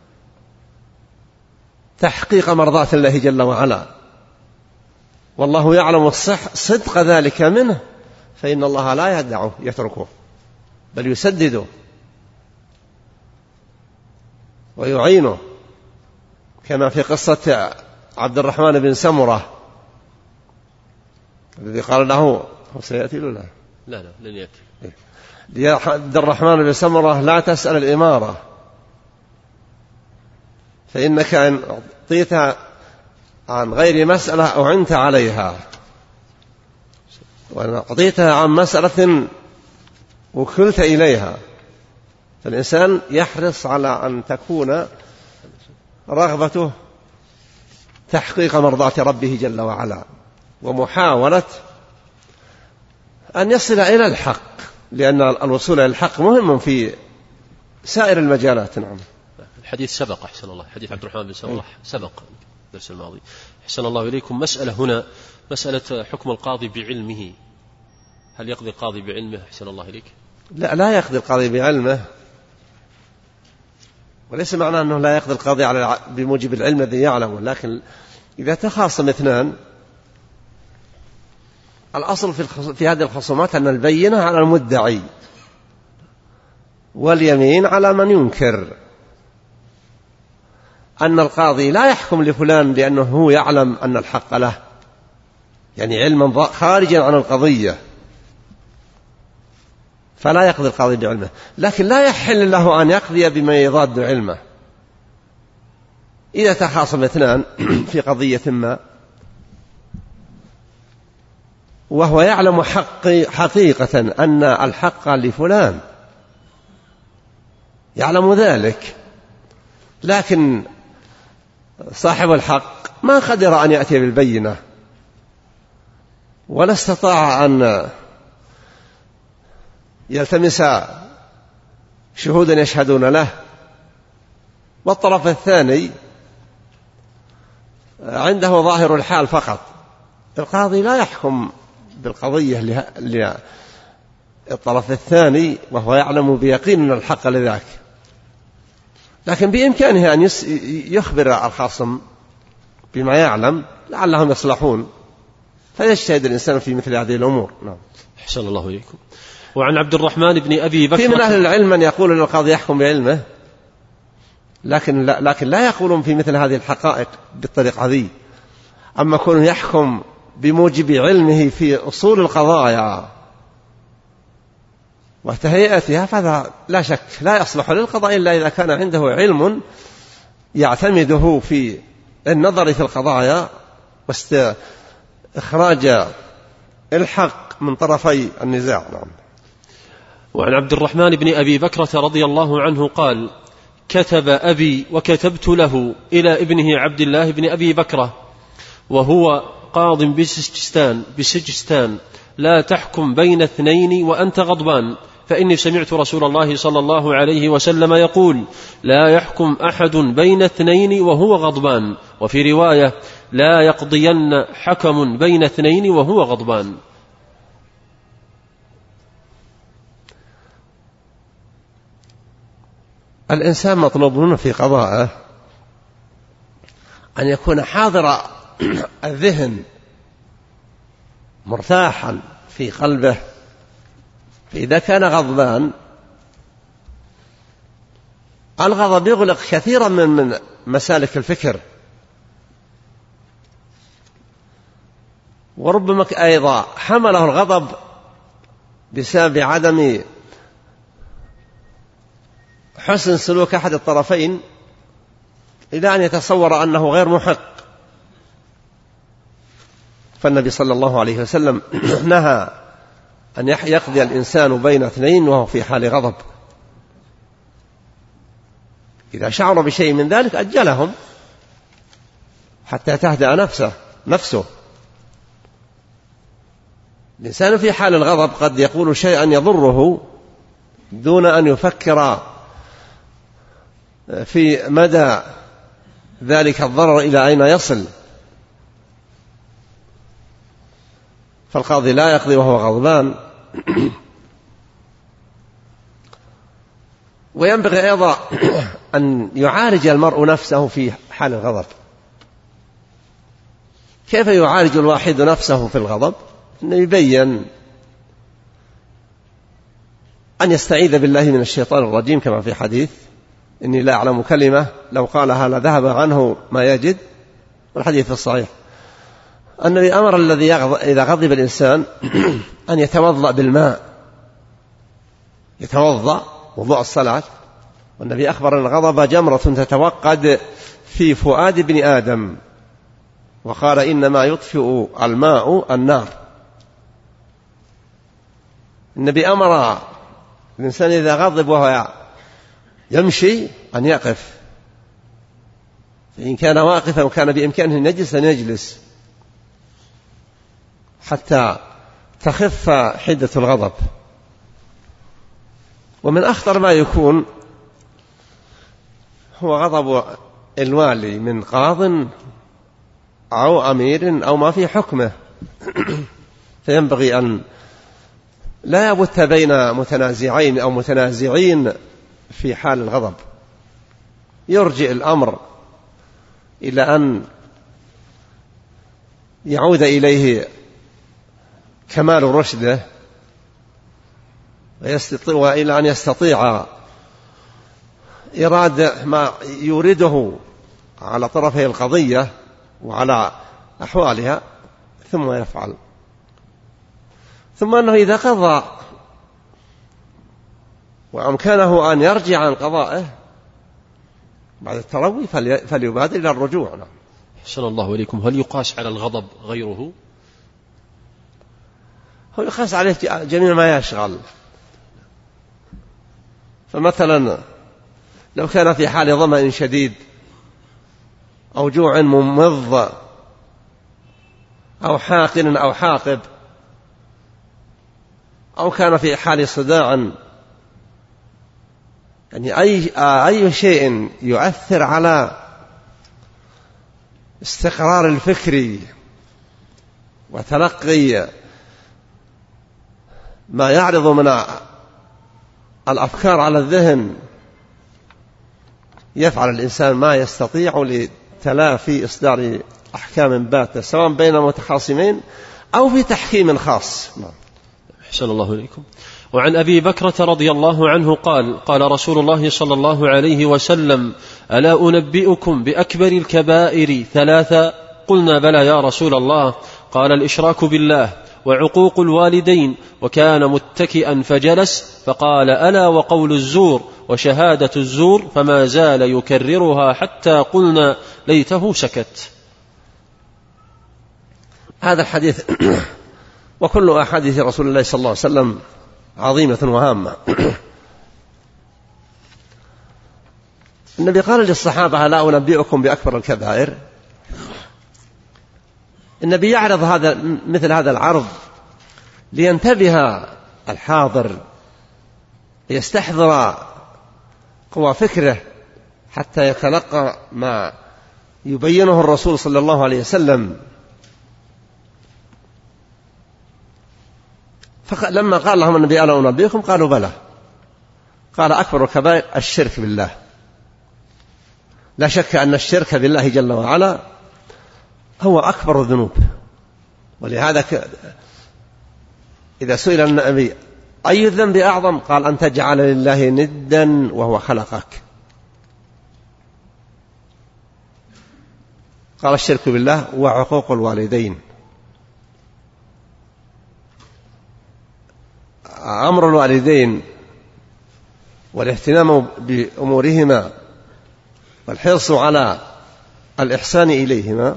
تحقيق مرضات الله جل وعلا والله يعلم الصح صدق ذلك منه، فإن الله لا يدعه يتركه بل يسدده ويعينه، كما في قصة عبد الرحمن بن سمرة الذي قال له هو سيأتي له لا لا لا لن يأتي يا عبد الرحمن بن سمرة لا تسأل الإمارة فإنك إن أعطيتها عن غير مسألة أعنت عليها، وإن أعطيتها عن مسألة وكلت إليها. فالإنسان يحرص على أن تكون رغبته تحقيق مرضاة ربه جل وعلا ومحاولة أن يصل إلى الحق، لأن الوصول إلى الحق مهم في سائر المجالات. نعم. الحديث سبق أحسن الله، حديث عبد الرحمن بن سمرة سبق الدرس الماضي. أحسن الله إليكم. مسألة هنا مسألة حكم القاضي بعلمه، هل يقضي القاضي بعلمه؟ أحسن الله إليك. لا لا يقضي القاضي بعلمه، وليس معناه أنه لا يقضي القاضي على بموجب العلم الذي يعلمه، لكن إذا تخاصم اثنان الأصل في, في هذه الخصومات أن البينة على المدعي واليمين على من ينكر. أن القاضي لا يحكم لفلان لأنه هو يعلم أن الحق له، يعني علما خارجا عن القضية، فلا يقضي القاضي بعلمه، لكن لا يحل له أن يقضي بما يضاد علمه. إذا تخاصم اثنان في قضية ما وهو يعلم حق حقيقة أن الحق لفلان، يعلم ذلك، لكن صاحب الحق ما قدر أن يأتي بالبينة ولا استطاع أن يلتمس شهودا يشهدون له، والطرف الثاني عنده ظاهر الحال فقط، القاضي لا يحكم بالقضية للطرف الثاني وهو يعلم بيقين أن الحق لذاك، لكن بإمكانه أن يخبر الخصم بما يعلم لعلهم يصلحون، فيجتهد الإنسان في مثل هذه الأمور. نعم. أحسن الله إليكم. وعن عبد الرحمن بن أبي بكر، في من أهل العلم من يقول أن القاضي يحكم بعلمه، لكن لا, لكن لا يقولون في مثل هذه الحقائق بالطريقة هذه. أما كونه يحكم بموجب علمه في أصول القضايا وتهيئتها فهذا لا شك لا يصلح للقضاء إلا إذا كان عنده علم يعتمده في النظر في القضايا واستخراج الحق من طرفي النزاع. نعم. وعن عبد الرحمن بن أبي بكرة رضي الله عنه قال: كتب أبي وكتبت له إلى ابنه عبد الله بن أبي بكرة وهو قاض بسجستان بسجستان لا تحكم بين اثنين وأنت غضبان، فإني سمعت رسول الله صلى الله عليه وسلم يقول: لا يحكم أحد بين اثنين وهو غضبان. وفي رواية: لا يقضين حكم بين اثنين وهو غضبان. الإنسان مطلوب منه في قضائه أن يكون حاضر الذهن مرتاحا في قلبه، فإذا كان غضبان الغضب يغلق كثيرا من من مسالك الفكر، وربما أيضا حمله الغضب بسبب عدم حسن سلوك أحد الطرفين إلى أن يتصور أنه غير محق. فالنبي صلى الله عليه وسلم نهى أن يقضي الإنسان بين اثنين وهو في حال غضب، إذا شعر بشيء من ذلك أجلهم حتى تهدأ نفسه نفسه. الإنسان في حال الغضب قد يقول شيئا يضره دون أن يفكر في مدى ذلك الضرر إلى أين يصل. فالقاضي لا يقضي وهو غضبان. وينبغي أيضا أن يعالج المرء نفسه في حال الغضب. كيف يعالج الواحد نفسه في الغضب؟ أنه يبين أن يستعيذ بالله من الشيطان الرجيم كما في حديث إني لا أعلم كلمة لو قالها لذهب عنه ما يجد، والحديث الصحيح. النبي أمر الذي يغضب إذا غضب الإنسان أن يتوضأ بالماء، يتوضأ وضوء الصلاة. والنبي أخبر أن الغضب جمرة تتوقد في فؤاد ابن آدم، وقال إنما يطفئ الماء النار. النبي أمر الإنسان إذا غضب وهو يمشي أن يقف، فإن كان واقفا وكان بإمكانه أن يجلس أن يجلس حتى تخف حدة الغضب. ومن أخطر ما يكون هو غضب الوالي من قاض أو أمير أو ما في حكمه، فينبغي أن لا يبت بين متنازعين أو متنازعين في حال الغضب، يرجع الأمر إلى أن يعود إليه كمال رشده، وإلى أن يستطيع إرادة ما يورده على طرفي القضية وعلى أحوالها ثم يفعل. ثم أنه إذا قضى وأمكنه أن يرجع عن قضائه بعد التروي فليبادر إلى الرجوع. أحسن الله إليكم. هل يقاس على الغضب غيره؟ هو يقاس عليه جميع ما يشغل. فمثلا لو كان في حال ظمأ شديد أو جوع ممض أو حاقن أو حاقب، أو كان في حال صداع، يعني أي, أي شيء يؤثر على استقرار الفكري وتلقي ما يعرض من الأفكار على الذهن، يفعل الإنسان ما يستطيع لتلافي إصدار أحكام باتة سواء بين متخاصمين أو في تحكيم خاص. أحسن الله إليكم. وعن أبي بكرة رضي الله عنه قال قال رسول الله صلى الله عليه وسلم ألا أنبئكم بأكبر الكبائر ثلاثة؟ قلنا بلى يا رسول الله. قال الإشراك بالله وعقوق الوالدين. وكان متكئا فجلس فقال ألا وقول الزور وشهادة الزور، فما زال يكررها حتى قلنا ليته سكت. هذا الحديث وكل أحاديث رسول الله صلى الله عليه وسلم عظيمة وهامة. النبي قال للصحابة لا أنبئكم بأكبر الكبائر. النبي يعرض هذا مثل هذا العرض لينتبه الحاضر، يستحضر قوى فكره حتى يتلقى ما يبينه الرسول صلى الله عليه وسلم. فلما قال لهم النبي ألا أنبئكم قالوا بلى. قال أكبر الكبائر الشرك بالله. لا شك أن الشرك بالله جل وعلا هو أكبر الذنوب. ولهذا إذا سئل النبي أي الذنب أعظم قال أن تجعل لله ندا وهو خلقك. قال الشرك بالله وعقوق الوالدين. أمر الوالدين والاهتمام بأمورهما والحرص على الإحسان إليهما،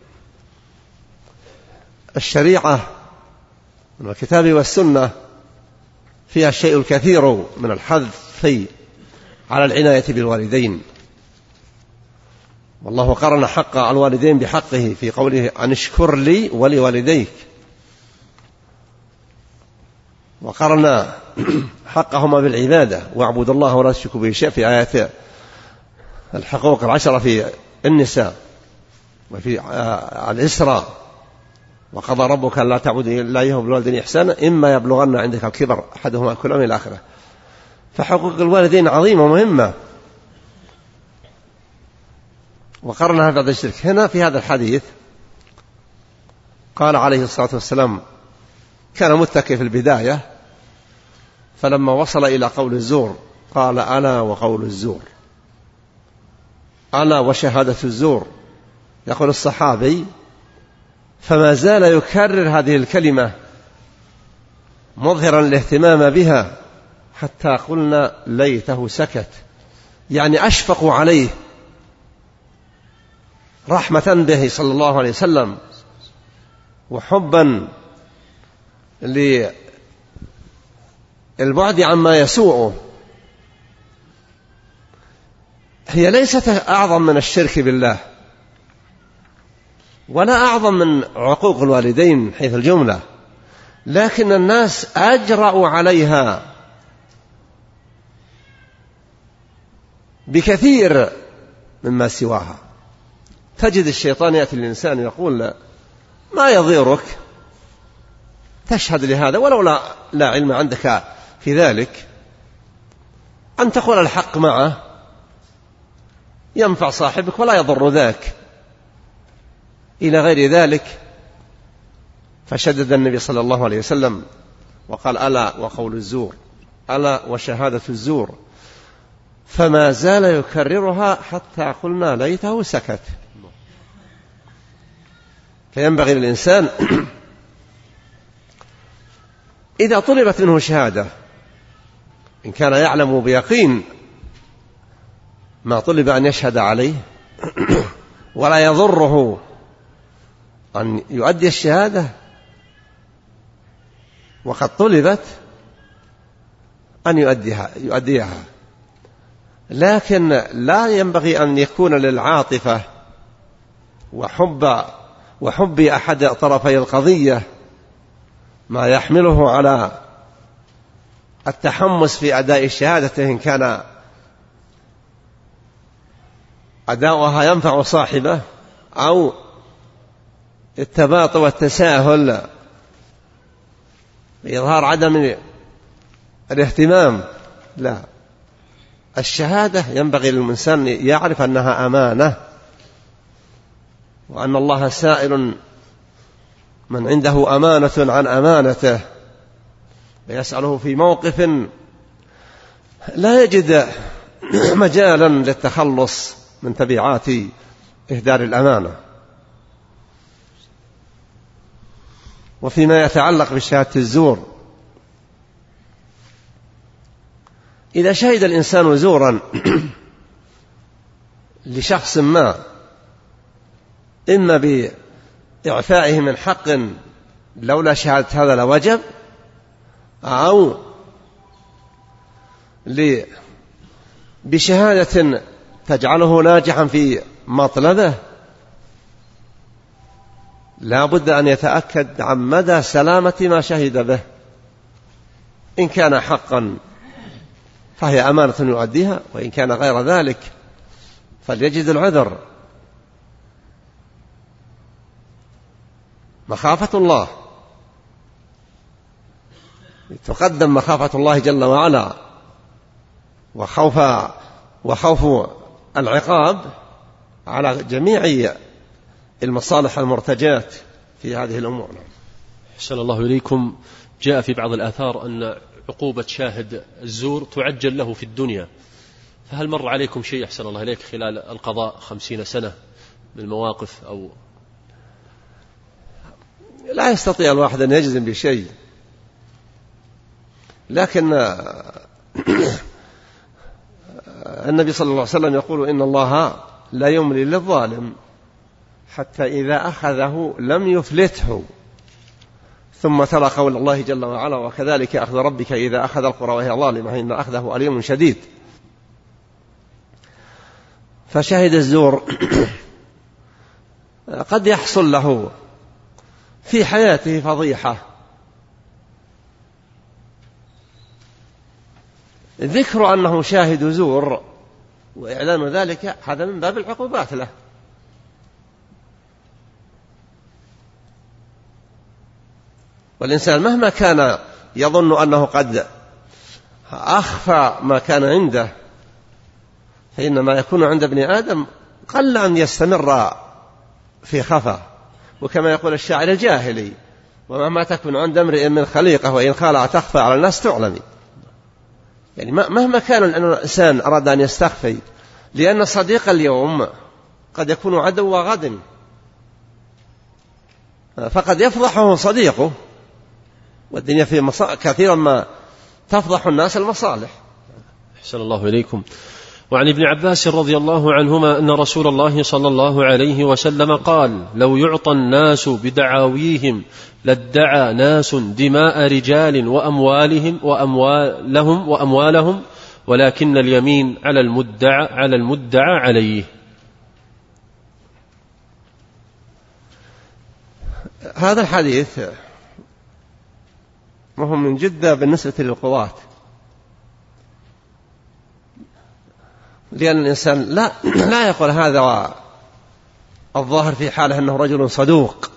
الشريعة من الكتاب والسنة فيها الشيء الكثير من الحث على العناية بالوالدين. والله قرن حق الوالدين بحقه في قوله أن اشكر لي ولوالديك، وقرن حقهما بالعبادة واعبدوا الله ولا تشركوا به شيئا في آيات الحقوق العشرة في النساء وفي الإسراء، وقضى ربك ألا تعبدوا إلا إياه وبالوالدين إحسانا إما يبلغن عندك الكبر أحدهما كلهم إلى آخره. فحقوق الوالدين عظيمة ومهمة، وقرنها بعد الشرك. هنا في هذا الحديث قال عليه الصلاة والسلام كان متكئ في البداية، فلما وصل إلى قول الزور قال ألا وقول الزور، ألا وشهادة الزور. يقول الصحابي فما زال يكرر هذه الكلمة مظهرا الاهتمام بها حتى قلنا ليته سكت، يعني أشفقوا عليه رحمة به صلى الله عليه وسلم وحبا للبعد عما يسوءه. هي ليست أعظم من الشرك بالله ولا أعظم من عقوق الوالدين حيث الجملة، لكن الناس أجرأوا عليها بكثير مما سواها. تجد الشيطان يأتي للإنسان يقول ما يضيرك تشهد لهذا ولو لا, لا علم عندك في ذلك، أن تقول الحق معه ينفع صاحبك ولا يضر ذاك إلى غير ذلك. فشدد النبي صلى الله عليه وسلم وقال ألا وقول الزور، ألا وشهادة الزور، فما زال يكررها حتى قلنا ليته سكت. فينبغي للإنسان إذا طلبت منه شهادة إن كان يعلم بيقين ما طلب أن يشهد عليه ولا يضره أن يؤدي الشهادة وقد طلبت أن يؤديها, يؤديها لكن لا ينبغي أن يكون للعاطفة وحب وحب أحد طرفي القضية ما يحمله على التحمس في أداء الشهادة إن كان أداؤها ينفع صاحبه، أو التباطؤ والتساهل بإظهار عدم الاهتمام. لا، الشهادة ينبغي للإنسان يعرف أنها أمانة، وأن الله سائل من عنده أمانة عن أمانته، ويسأله في موقف لا يجد مجالا للتخلص من تبعات إهدار الأمانة. وفيما يتعلق بشهادة الزور، إذا شهد الإنسان زورا لشخص ما، إما بإعفائه من حق لولا شهادة هذا لوجب، أو بشهادة تجعله ناجحا في مطلبه، لا بد أن يتأكد عن مدى سلامة ما شهد به. إن كان حقا فهي أمانة يؤديها، وإن كان غير ذلك فليجد العذر. مخافة الله تقدم، مخافة الله جل وعلا وخوف وخوف العقاب على جميع المصالح المرتجات في هذه الأمور. أحسن الله إليكم. جاء في بعض الآثار أن عقوبة شاهد الزور تعجل له في الدنيا، فهل مر عليكم شيء أحسن الله إليك خلال القضاء خمسين سنة من المواقف؟ أو لا يستطيع الواحد أن يجزم بشيء، لكن النبي صلى الله عليه وسلم يقول إن الله لا يملي للظالم حتى إذا أخذه لم يفلته، ثم تلا قول الله جل وعلا وكذلك أخذ ربك إذا أخذ القرى وهي ظالمة إن أخذه أليم شديد. فشاهد الزور قد يحصل له في حياته فضيحة. ذكر أنه شاهد زور وإعلان ذلك هذا من باب العقوبات له. والإنسان مهما كان يظن أنه قد أخفى ما كان عنده، فإن ما يكون عند ابن آدم قل أن يستمر في خفى. وكما يقول الشاعر الجاهلي: ومهما تكون عند امرئ من خليقة وإن خالع تخفى على الناس تعلمي. يعني مهما كان الإنسان أراد أن يستخفي، لأن صديق اليوم قد يكون عدو غد، فقد يفضحه صديقه، والدنيا في مصالح كثيرا ما تفضح الناس المصالح. أحسن الله إليكم. وعن ابن عباس رضي الله عنهما أن رسول الله صلى الله عليه وسلم قال: لو يعطى الناس بدعاويهم لادعى ناس دماء رجال وأموالهم وأموالهم وأموالهم ولكن اليمين على المدعى على المدعى عليه. هذا الحديث مهم من جدا بالنسبة للقضاة، لأن الإنسان لا لا يقول هذا الظاهر في حاله أنه رجل صدوق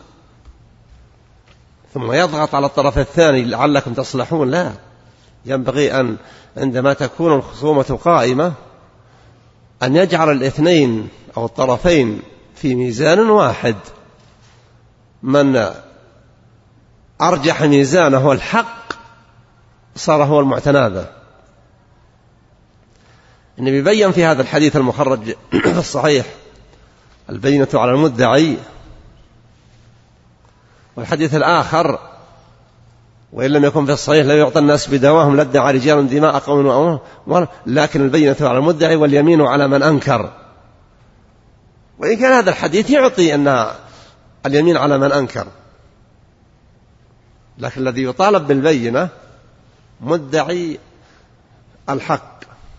ثم يضغط على الطرف الثاني لعلكم تصلحون. لا، ينبغي أن عندما تكون الخصومة قائمة أن يجعل الاثنين أو الطرفين في ميزان واحد، من أرجح ميزانه الحق صار هو المعتنى به. النبي بيّن في هذا الحديث المخرج في الصحيح البينة على المدعي، والحديث الآخر وإن لم يكن في الصحيح لا يعطى الناس بدواهم لادعى رجال دماء قوم وأموالهم لكن البينة على المدعي واليمين على من أنكر. وإن كان هذا الحديث يعطي أن اليمين على من أنكر، لكن الذي يطالب بالبينة مدعي الحق.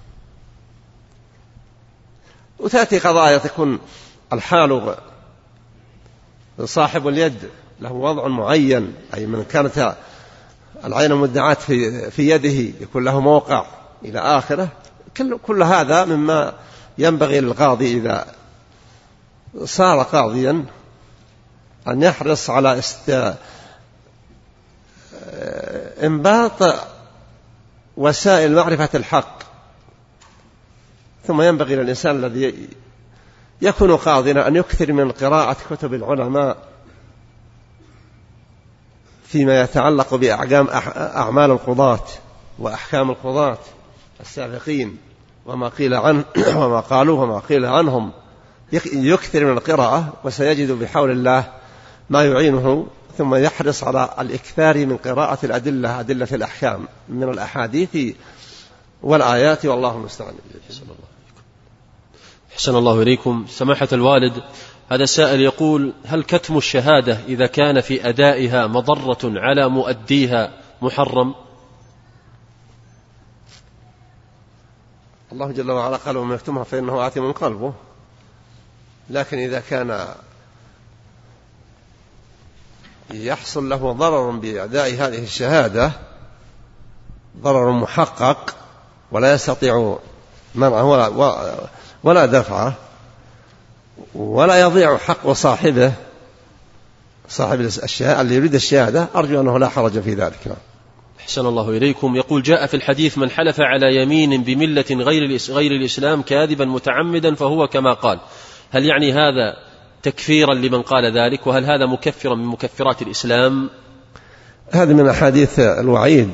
وتأتي قضايا تكون الحال صاحب اليد له وضع معين، أي من كانت العين المدعاة في, في يده يكون له موقع إلى آخره. كل, كل هذا مما ينبغي للقاضي إذا صار قاضيا أن يحرص على است... انباط وسائل معرفة الحق. ثم ينبغي للإنسان الذي يكون قاضيا أن يكثر من قراءة كتب العلماء فيما يتعلق بأعجام أعمال القضاة وأحكام القضاة السابقين وما قيل عنه وما قالوه وما قيل عنهم. يكثر من القراءة وسيجد بحول الله ما يعينه. ثم يحرص على الإكثار من قراءة الأدلة أدلة الأحكام من الأحاديث والآيات، والله المستعان. أحسن الله إليكم. سماحة الوالد، هذا السائل يقول: هل كتم الشهادة إذا كان في أدائها مضرة على مؤديها محرم؟ الله جل وعلا قال: ومن يكتمها فإنه آثم قلبه. لكن إذا كان يحصل له ضرر بأداء هذه الشهادة، ضرر محقق ولا يستطيع منعه ولا, ولا دفعه ولا يضيع حق صاحبه صاحب الشهادة اللي يريد الشهادة، أرجو أنه لا حرج في ذلك. أحسن الله إليكم. يقول: جاء في الحديث: من حلف على يمين بملة غير غير الإسلام كاذبا متعمدا فهو كما قال. هل يعني هذا تكفيرا لمن قال ذلك؟ وهل هذا مكفرا من مكفرات الإسلام؟ هذا من أحاديث الوعيد،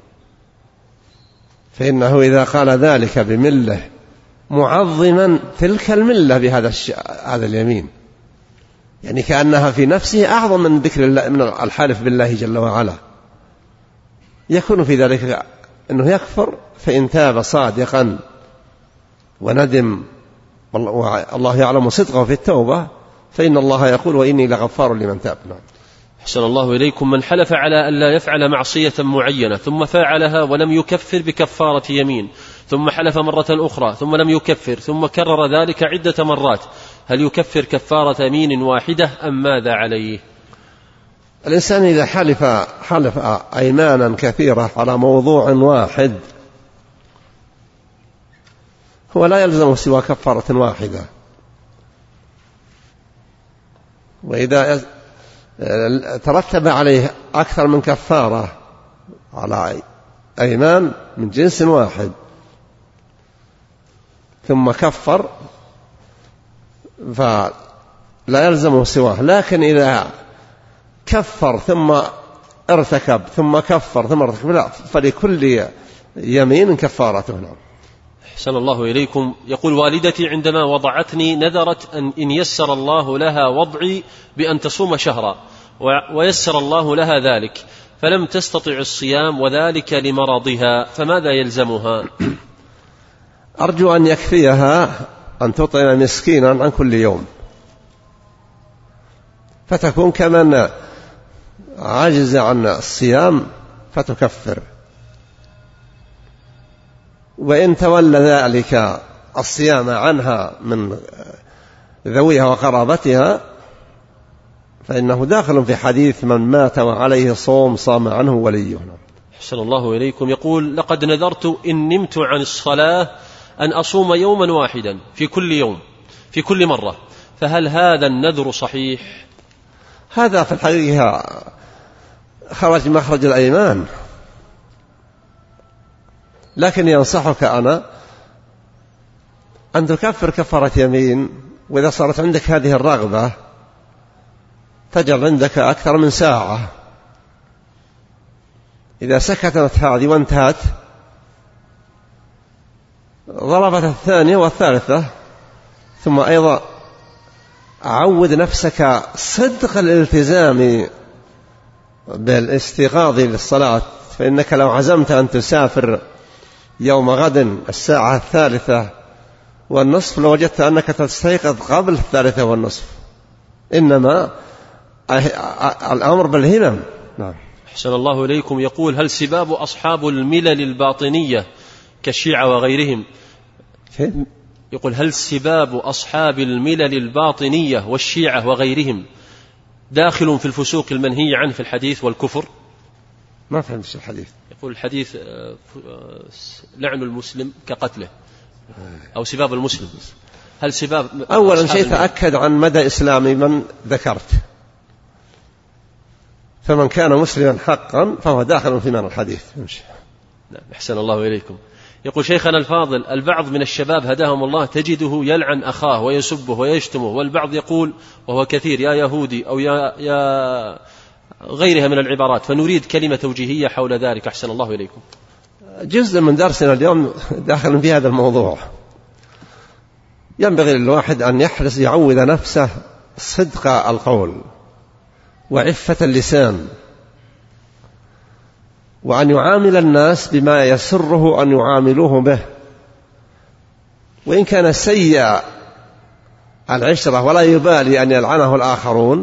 فإنه إذا قال ذلك بملة معظما تلك الملة بهذا الش... هذا اليمين، يعني كأنها في نفسه أعظم من ذكر الله من الحلف بالله جل وعلا، يكون في ذلك أنه يكفر. فإن تاب صادقا وندم والله يعلم صدقه في التوبة فإن الله يقول: وإني لغفار لمن تاب. نعم. أحسن الله إليكم. من حلف على أن لا يفعل معصية معينة ثم فعلها ولم يكفر بكفارة يمين، ثم حلف مرة أخرى ثم لم يكفر ثم كرر ذلك عدة مرات، هل يكفر كفارة يمين واحدة أم ماذا عليه؟ الإنسان إذا حلف حلف أيمانا كثيرة على موضوع واحد هو لا يلزم سوى كفارة واحدة، وإذا ترتب عليه أكثر من كفارة على أيمان من جنس واحد ثم كفر فلا يلزمه سواه. لكن إذا كفر ثم ارتكب ثم كفر ثم ارتكب لا، فلكل يمين كفارته. نعم. أحسن الله إليكم. يقول والدتي عندما وضعتني نذرت أن إن يسر الله لها وضعي بأن تصوم شهرا، ويسر الله لها ذلك، فلم تستطع الصيام وذلك لمرضها، فماذا يلزمها؟ أرجو أن يكفيها أن تطعم مسكينا عن كل يوم، فتكون كمن عجز عن الصيام فتكفر. وإن تولى ذلك الصيام عنها من ذويها وقرابتها فإنه داخل في حديث من مات وعليه صوم صام عنه وليه. أحسن الله إليكم. يقول لقد نذرت إن نمت عن الصلاة أن أصوم يوما واحدا في كل يوم في كل مرة، فهل هذا النذر صحيح؟ هذا في الحقيقة خرج مخرج الأيمان، لكن ينصحك أنا أن تكفر كفارة يمين. وإذا صارت عندك هذه الرغبة تجعل عندك أكثر من ساعة، إذا سكتت هذه وانتهت ضربت الثانية والثالثة. ثم أيضا عود نفسك صدق الالتزام بالاستيقاظ للصلاة، فإنك لو عزمت أن تسافر يوم غد الساعة الثالثة والنصف لوجدت أنك تستيقظ قبل الثالثة والنصف. إنما الأمر بالهمم. نعم. أحسن الله إليكم. يقول هل سباب أصحاب الملل الباطنية كالشيعة وغيرهم يقول هل سباب أصحاب الملل الباطنية والشيعة وغيرهم داخل في الفسوق المنهي عنه في الحديث والكفر؟ ما فهمت الحديث. يقول الحديث لعن المسلم كقتله أو سباب المسلم. هل سباب أولا شيء تأكد عن مدى إسلام من ذكرت، فمن كان مسلما حقا فهو داخل في معنى الحديث. نعم. أحسن الله إليكم. يقول شيخنا الفاضل البعض من الشباب هداهم الله تجده يلعن أخاه ويسبه ويشتمه، والبعض يقول وهو كثير يا يهودي أو يا, يا غيرها من العبارات، فنريد كلمة توجيهية حول ذلك. أحسن الله إليكم. جزء من درسنا اليوم داخل في هذا الموضوع. ينبغي للواحد أن يحرص يعود نفسه صدق القول وعفة اللسان، وأن يعامل الناس بما يسره أن يعاملوه به، وإن كان سيء العشرة ولا يبالي أن يلعنه الآخرون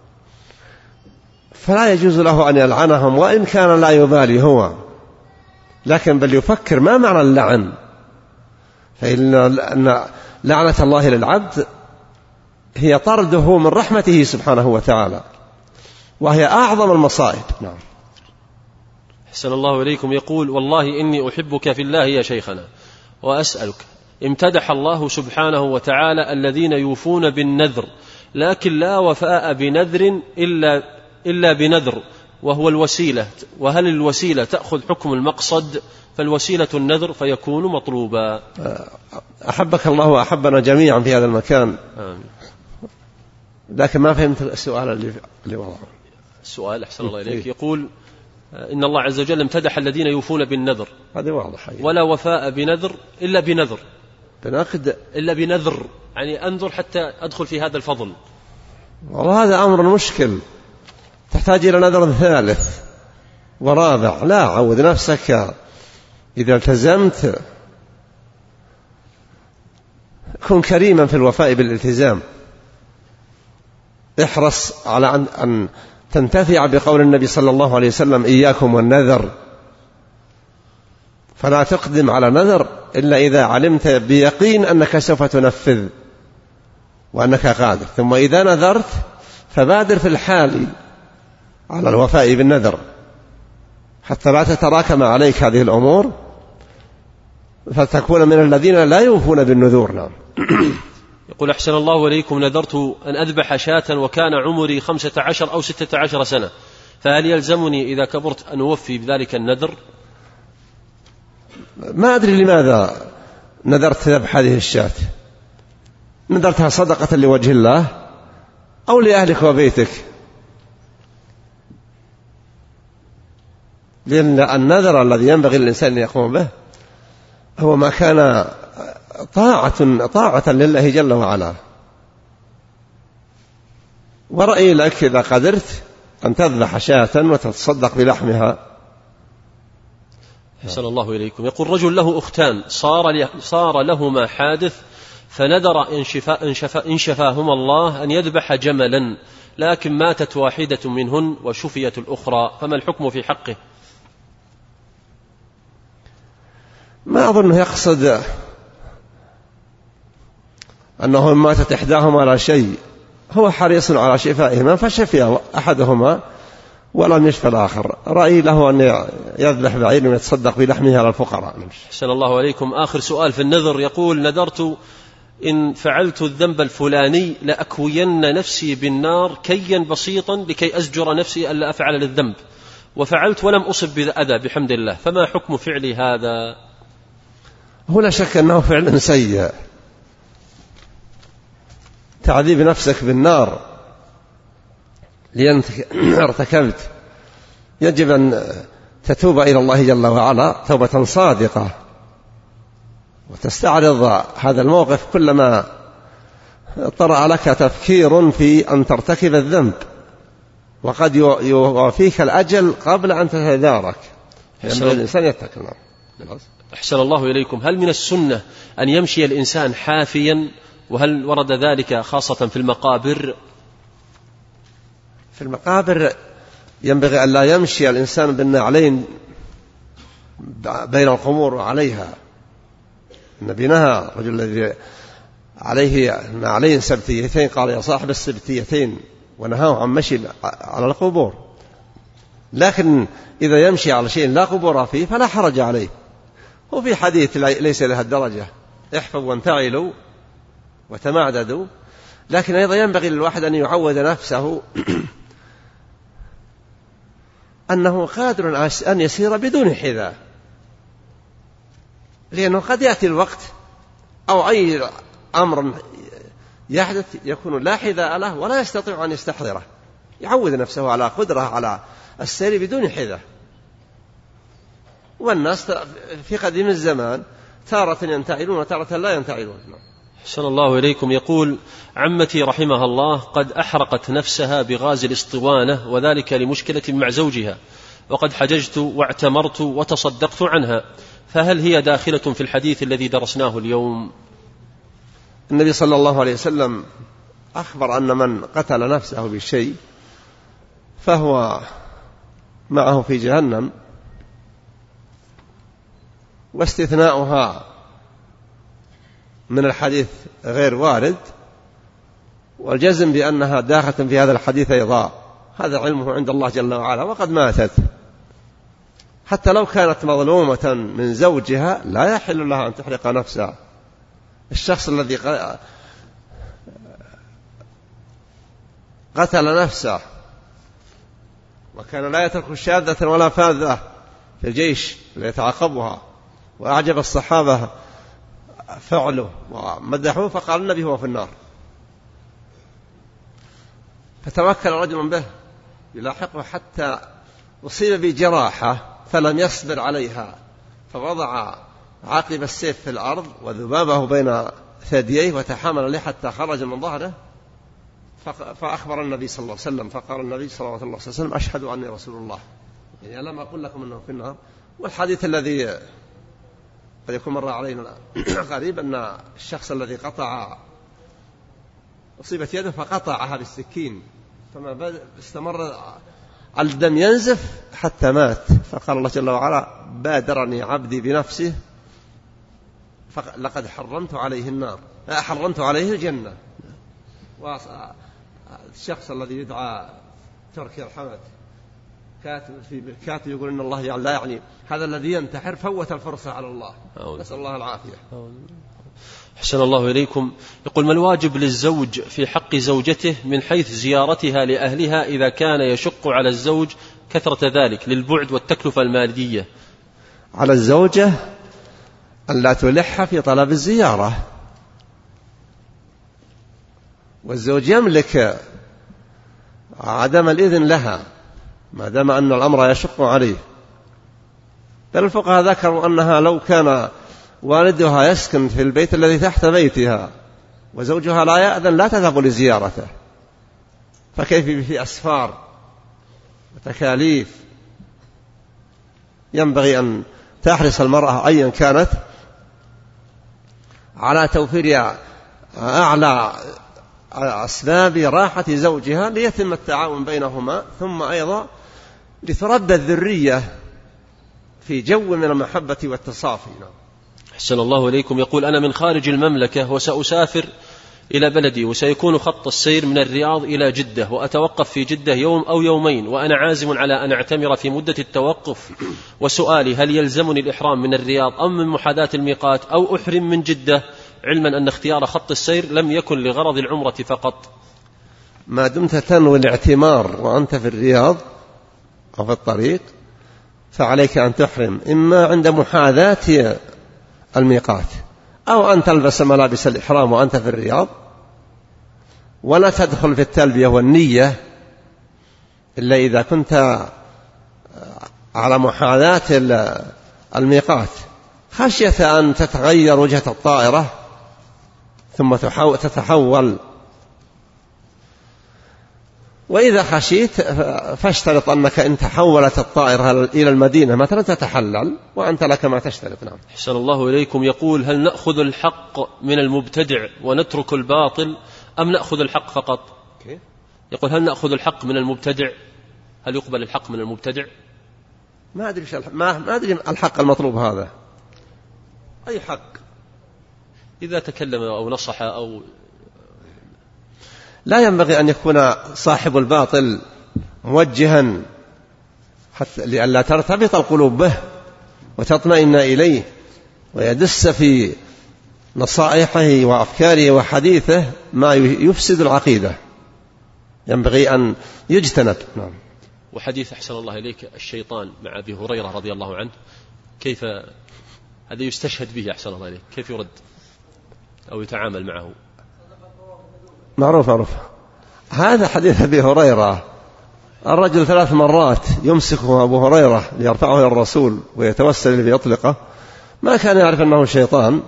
فلا يجوز له أن يلعنهم، وإن كان لا يبالي هو، لكن بل يفكر ما معنى اللعن. فإن لعنة الله للعبد هي طرده من رحمته سبحانه وتعالى، وهي أعظم المصائب. نعم. أحسن الله إليكم. يقول والله إني أحبك في الله يا شيخنا، وأسألك امتدح الله سبحانه وتعالى الذين يوفون بالنذر، لكن لا وفاء بنذر إلا, إلا بنذر وهو الوسيلة، وهل الوسيلة تأخذ حكم المقصد؟ فالوسيلة النذر فيكون مطلوبا. أحبك الله وأحبنا جميعا في هذا المكان. آمين. لكن ما فهمت السؤال اللي, اللي وضعه. السؤال أحسن الله إليك يقول إن الله عز وجل امتدح الذين يوفون بالنذر، هذا واضح، ولا وفاء بنذر إلا بنذر بناقد إلا بنذر، يعني أنظر حتى أدخل في هذا الفضل. وهذا أمر مشكل تحتاج إلى نذر ثالث ورابع. لا، عود نفسك إذا التزمت كن كريما في الوفاء بالالتزام، احرص على أن تنتفع بقول النبي صلى الله عليه وسلم إياكم والنذر، فلا تقدم على نذر إلا إذا علمت بيقين أنك سوف تنفذ وأنك قادر. ثم إذا نذرت فبادر في الحال على الوفاء بالنذر حتى لا تتراكم عليك هذه الأمور فتكون من الذين لا يوفون بالنذور. نعم. يقول أحسن الله إليكم، نذرت أن أذبح شاة وكان عمري خمسة عشر أو ستة عشر سنة، فهل يلزمني إذا كبرت أن أوفي بذلك النذر؟ ما أدري لماذا نذرت ذبح هذه الشاة، نذرتها صدقة لوجه الله أو لأهلك وبيتك؟ لأن النذر الذي ينبغي للإنسان أن يقوم به هو ما كان طاعة طاعة لله جل وعلا. ورأيي لك إذا قدرت أن تذبح شاة وتتصدق بلحمها. أحسن الله إليكم. يقول رجل له أختان صار صار لهما حادث فنذر إن, شفا إن, شفا إن شفاهما الله أن يذبح جملا، لكن ماتت واحدة منهن وشفيت الأخرى، فما الحكم في حقه؟ ما أظن يقصد أنه ماتت إحداهما على شيء، هو حريص على شفائهما فشفي أحدهما ولم يشفى الآخر. رأيي له أن يذبح بعير ويتصدق بلحمه على الفقراء. أحسن الله عليكم. آخر سؤال في النذر، يقول نذرت إن فعلت الذنب الفلاني لأكوين نفسي بالنار كيا بسيطا لكي أزجر نفسي ألا أفعل للذنب، وفعلت ولم أصب بأذى بحمد الله، فما حكم فعلي هذا؟ هو لا شك أنه فعل سيء، تعذيب نفسك بالنار لأنك ارتكبت. يجب أن تتوب إلى الله جل وعلا توبة صادقة وتستعرض هذا الموقف كلما طرأ لك تفكير في أن ترتكب الذنب، وقد يوافيك الأجل قبل أن تتدارك. ينبغي الإنسان يتقي. أحسن الله إليكم. هل من السنة أن يمشي الإنسان حافيا، وهل ورد ذلك خاصة في المقابر؟ في المقابر ينبغي أن لا يمشي الإنسان بالنعلين بين القبور وعليها. النبي نهى الرجل الذي عليه نعلين سبتيتين قال يا صاحب السبتيتين، ونهاه عن مشي على القبور. لكن إذا يمشي على شيء لا قبور فيه فلا حرج عليه. وفي حديث ليس لها الدرجة احفظوا وانتعلوا وتمعددوا، لكن أيضا ينبغي للواحد أن يعود نفسه أنه قادر أن يسير بدون حذاء، لأنه قد يأتي الوقت أو أي أمر يحدث يكون لا حذاء له ولا يستطيع أن يستحضره. يعود نفسه على قدرة على السير بدون حذاء. والناس في قديم الزمان تارة ينتعلون وتارة لا ينتعلون. أحسن الله إليكم. يقول عمتي رحمها الله قد أحرقت نفسها بغاز الاسطوانة، وذلك لمشكلة مع زوجها، وقد حججت واعتمرت وتصدقت عنها، فهل هي داخلة في الحديث الذي درسناه اليوم؟ النبي صلى الله عليه وسلم أخبر أن من قتل نفسه بشيء فهو معه في جهنم، واستثناؤها من الحديث غير وارد، والجزم بأنها داخلة في هذا الحديث أيضا هذا علمه عند الله جل وعلا. وقد ماتت، حتى لو كانت مظلومة من زوجها لا يحل لها أن تحرق نفسها. الشخص الذي قتل نفسه وكان لا يترك شاذة ولا فاذة في الجيش ليتعاقبها، وأعجب الصحابة فعله ومدحوه، فقال النبي هو في النار، فتوكل رجل به يلاحقه حتى أصيب بجراحة فلم يصبر عليها، فوضع عاقب السيف في الأرض وذبابه بين ثدييه وتحامل له حتى خرج من ظهره، فأخبر النبي صلى الله عليه وسلم، فقال النبي صلى الله عليه وسلم أشهد أني رسول الله، يعني لم أقول لكم أنه في النار. والحديث الذي قد يكون مر علينا قريب أن الشخص الذي قطع أصيبت يده فقطعها بالسكين، فما استمر الدم ينزف حتى مات. فقال الله جل وعلا بادرني عبدي بنفسه لقد حرمت عليه النار، حرمت عليه الجنة. والشخص الذي يدعى تركي الحمد كاتب في كاتب يقول إن الله يعني لا يعني هذا الذي ينتحر فوت الفرصة على الله. نسأل الله العافية. أحسن الله إليكم. يقول ما الواجب للزوج في حق زوجته من حيث زيارتها لأهلها إذا كان يشق على الزوج كثرة ذلك للبعد والتكلفة المادية؟ على الزوجة أن لا تلح في طلب الزيارة، والزوج يملك عدم الإذن لها ما دام أن الأمر يشق عليه. بل الفقهاء ذكروا أنها لو كان والدها يسكن في البيت الذي تحت بيتها وزوجها لا يأذن لا تذهب لزيارته، فكيف في أسفار وتكاليف؟ ينبغي أن تحرص المرأة أيا كانت على توفير أعلى أسباب راحة زوجها ليتم التعاون بينهما، ثم أيضا لتربى الذرية في جو من المحبة والتصافي. أحسن الله إليكم. يقول أنا من خارج المملكة وسأسافر إلى بلدي وسيكون خط السير من الرياض إلى جدة وأتوقف في جدة يوم أو يومين وأنا عازم على أن أعتمر في مدة التوقف، وسؤالي هل يلزمني الإحرام من الرياض أم من محاذاة الميقات أو أحرم من جدة، علما أن اختيار خط السير لم يكن لغرض العمرة فقط؟ ما دمت تنوي الاعتمار وأنت في الرياض أو في الطريق فعليك أن تحرم إما عند محاذاة الميقات أو أن تلبس ملابس الإحرام وأنت في الرياض، ولا تدخل في التلبية والنية إلا إذا كنت على محاذاة الميقات خشية أن تتغير وجهة الطائرة ثم تتحول. وإذا خشيت فاشترط أنك إن تحولت الطائرة إلى المدينة مثلا تتحلل وأنت لك ما تشترط. نعم. أحسن الله إليكم. يقول هل نأخذ الحق من المبتدع ونترك الباطل أم نأخذ الحق فقط؟ يقول هل نأخذ الحق من المبتدع، هل يقبل الحق من المبتدع؟ ما أدري ما ما أدري الحق المطلوب هذا أي حق. إذا تكلم أو نصح أو لا ينبغي أن يكون صاحب الباطل موجها حتى لئلا ترتبط القلوب به وتطمئن إليه ويدس في نصائحه وأفكاره وحديثه ما يفسد العقيدة، ينبغي أن يجتنب. نعم. وحديث أحسن الله إليك الشيطان مع أبي هريرة رضي الله عنه، كيف هذا يستشهد به أحسن الله إليك، كيف يرد أو يتعامل معه؟ معروف معروف هذا حديث أبي هريرة، الرجل ثلاث مرات يمسكه أبو هريرة ليرفعه إلى الرسول ويتوسل ليطلقه، ما كان يعرف أنه شيطان.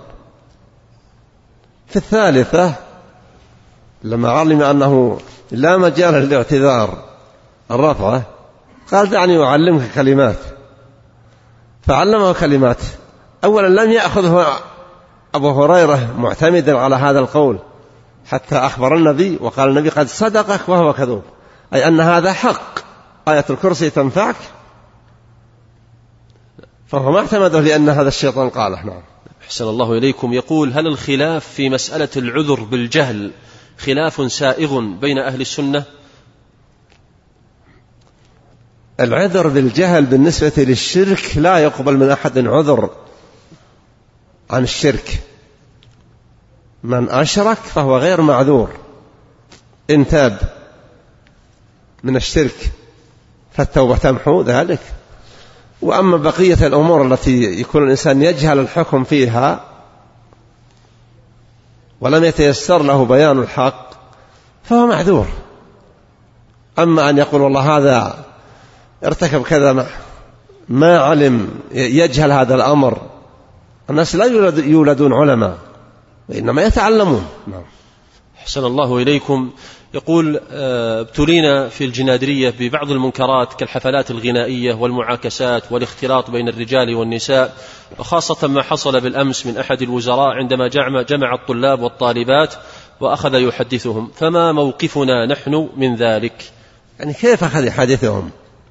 في الثالثة لما علم أنه لا مجال للاعتذار الرفعة قال دعني أعلمك كلمات، فعلمه كلمات. أولا لم يأخذه أبو هريرة معتمدا على هذا القول حتى أخبر النبي وقال النبي قد صدقك وهو كذوب، أي أن هذا حق، آية الكرسي تنفعك، فهو ما اعتمده لأن هذا الشيطان قاله. نعم. أحسن الله إليكم. يقول هل الخلاف في مسألة العذر بالجهل خلاف سائغ بين أهل السنة؟ العذر بالجهل بالنسبة للشرك لا يقبل من أحد عذر عن الشرك، من أشرك فهو غير معذور إن تاب من الشرك فالتوبة تمحو ذلك. وأما بقية الأمور التي يكون الإنسان يجهل الحكم فيها ولم يتيسر له بيان الحق فهو معذور. أما أن يقول والله هذا ارتكب كذا ما علم، يجهل هذا الأمر، الناس لا يولدون علماء وإنما يتعلمون. نعم. أحسن الله إليكم. يقول ابتلينا في الجنادرية ببعض المنكرات كالحفلات الغنائية والمعاكسات والاختلاط بين الرجال والنساء، وخاصة ما حصل بالأمس من أحد الوزراء عندما جمع الطلاب والطالبات وأخذ يحدثهم، فما موقفنا نحن من ذلك؟ يعني كيف أخذ يحدثهم؟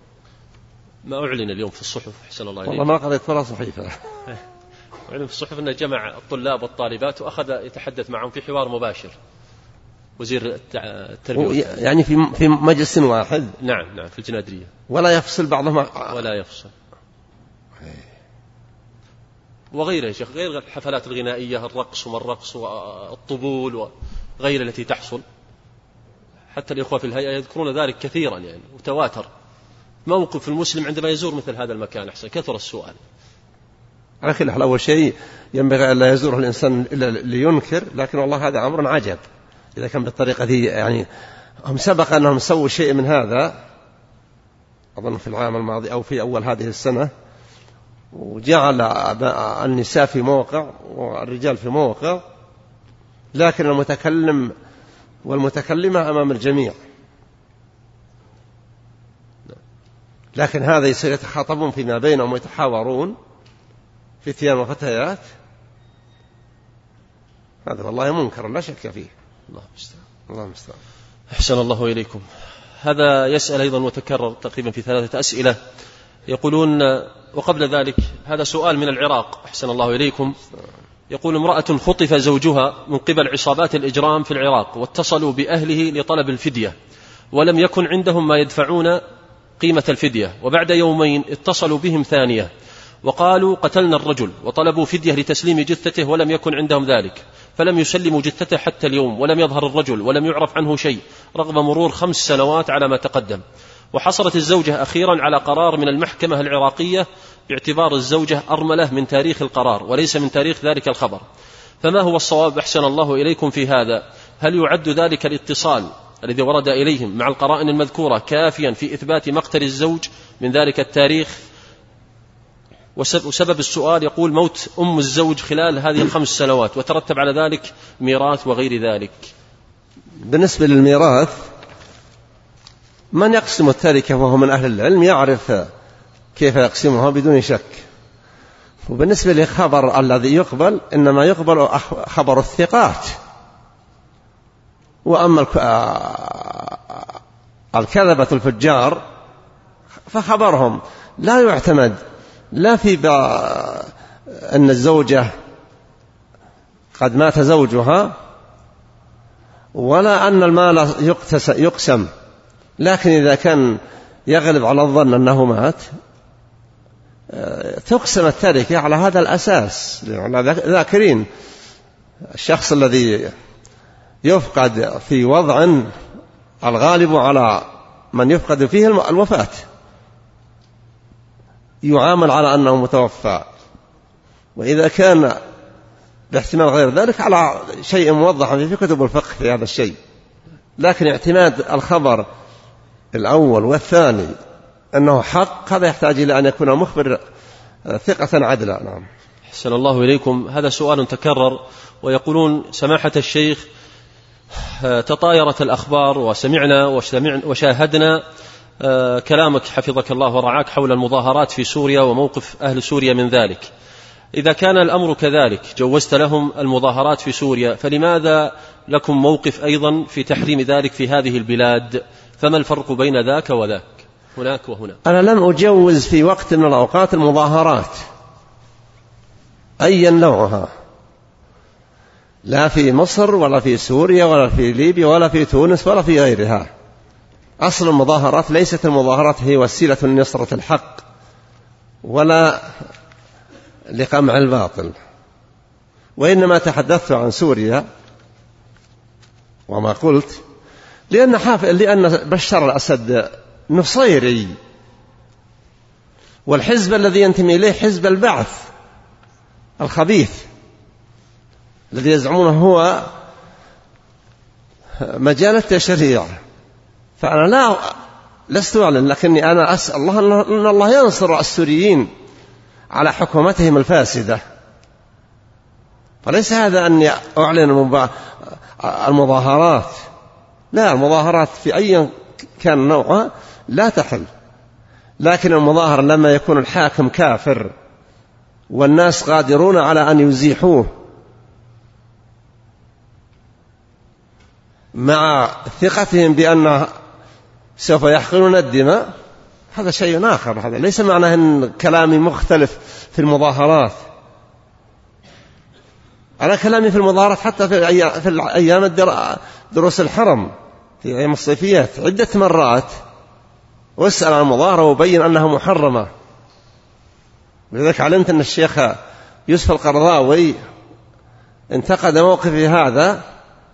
ما أعلن اليوم في الصحف أحسن الله إليك. والله ما قرأت ولا صحيفة. أعلن في الصحف أنه جمع الطلاب والطالبات وأخذ يتحدث معهم في حوار مباشر وزير التربية يعني في في مجلس واحد. نعم نعم في الجنادرية. ولا يفصل بعضهم ولا يفصل. وغيره يا شيخ، غير الحفلات الغنائية، الرقص وما الرقص والطبول وغير التي تحصل. حتى الإخوة في الهيئة يذكرون ذلك كثيرا يعني وتواتر. موقف المسلم عندما يزور مثل هذا المكان أحسن، كثر السؤال. على كل حال أول شيء ينبغي أن لا يزوره الإنسان إلا لينكر، لكن والله هذا أمر عجب إذا كان بالطريقة دي. يعني هم سبق أنهم سووا شيء من هذا أظن في العام الماضي أو في أول هذه السنة، وجعل النساء في موقع والرجال في موقع، لكن المتكلم والمتكلمة أمام الجميع. لكن هذا يصير يتخاطبون فيما بينهم ويتحاورون فتيان وفتيات، هذا والله منكر لا شك فيه. الله المستعان. الله المستعان. أحسن الله إليكم. هذا يسأل أيضا وتكرر تقريبا في ثلاثة أسئلة، يقولون وقبل ذلك هذا سؤال من العراق أحسن الله إليكم. يقول امرأة خطف زوجها من قبل عصابات الإجرام في العراق واتصلوا بأهله لطلب الفدية ولم يكن عندهم ما يدفعون قيمة الفدية، وبعد يومين اتصلوا بهم ثانية وقالوا قتلنا الرجل وطلبوا فدية لتسليم جثته ولم يكن عندهم ذلك، فلم يسلموا جثته حتى اليوم ولم يظهر الرجل ولم يعرف عنه شيء رغم مرور خمس سنوات على ما تقدم. وحصلت الزوجة أخيرا على قرار من المحكمة العراقية باعتبار الزوجة أرملة من تاريخ القرار وليس من تاريخ ذلك الخبر، فما هو الصواب أحسن الله إليكم في هذا؟ هل يعد ذلك الاتصال الذي ورد إليهم مع القرائن المذكورة كافيا في إثبات مقتل الزوج من ذلك التاريخ؟ وسبب السؤال يقول موت أم الزوج خلال هذه الخمس سنوات وترتب على ذلك ميراث وغير ذلك. بالنسبة للميراث من يقسم التركة وهو من أهل العلم يعرف كيف يقسمها بدون شك. وبالنسبة للخبر الذي يقبل إنما يقبل خبر الثقات، وأما الكذبة الفجار فخبرهم لا يعتمد لا في أن الزوجة قد مات زوجها ولا أن المال يقسم، لكن إذا كان يغلب على الظن أنه مات تقسم التركة على هذا الأساس. ذاكرين الشخص الذي يفقد في وضع الغالب على من يفقد فيه الوفاة يعامل على أنه متوفى، وإذا كان باحتمال غير ذلك على شيء موضح في كتب الفقه في هذا الشيء. لكن اعتماد الخبر الأول والثاني أنه حق هذا يحتاج إلى أن يكون مخبر ثقة عدلا. نعم. أحسن الله إليكم. هذا سؤال تكرر ويقولون سماحة الشيخ تطايرت الأخبار وسمعنا وشاهدنا كلامك حفظك الله ورعاك حول المظاهرات في سوريا وموقف أهل سوريا من ذلك. إذا كان الأمر كذلك جوزت لهم المظاهرات في سوريا، فلماذا لكم موقف أيضا في تحريم ذلك في هذه البلاد؟ فما الفرق بين ذاك وذاك هناك وهنا؟ أنا لم أجوز في وقت من الأوقات المظاهرات أيا نوعها، لا في مصر ولا في سوريا ولا في ليبيا ولا في تونس ولا في غيرها. أصل المظاهرات ليست المظاهرات هي وسيلة لنصرة الحق ولا لقمع الباطل، وإنما تحدثت عن سوريا وما قلت لأن, لأن بشار الأسد نصيري، والحزب الذي ينتمي إليه حزب البعث الخبيث الذي يزعمونه هو مجال التشريع. فأنا لا لست أعلن، لكني أنا أسأل الله أن الله ينصر السوريين على حكومتهم الفاسدة، فليس هذا أن أعلن المظاهرات، لا، المظاهرات في أي كان نوعها لا تحل، لكن المظاهر لما يكون الحاكم كافر والناس قادرون على أن يزيحوه مع ثقتهم بأن سوف يحقنون الدماء، هذا شيء آخر. هذا ليس معناه أن كلامي مختلف في المظاهرات. أنا كلامي في المظاهرات حتى في أيام دروس الحرم في أيام الصيفيات عدة مرات واسأل عن المظاهرة وبين أنها محرمة. لذلك علمت أن الشيخ يوسف القرضاوي انتقد موقفي هذا،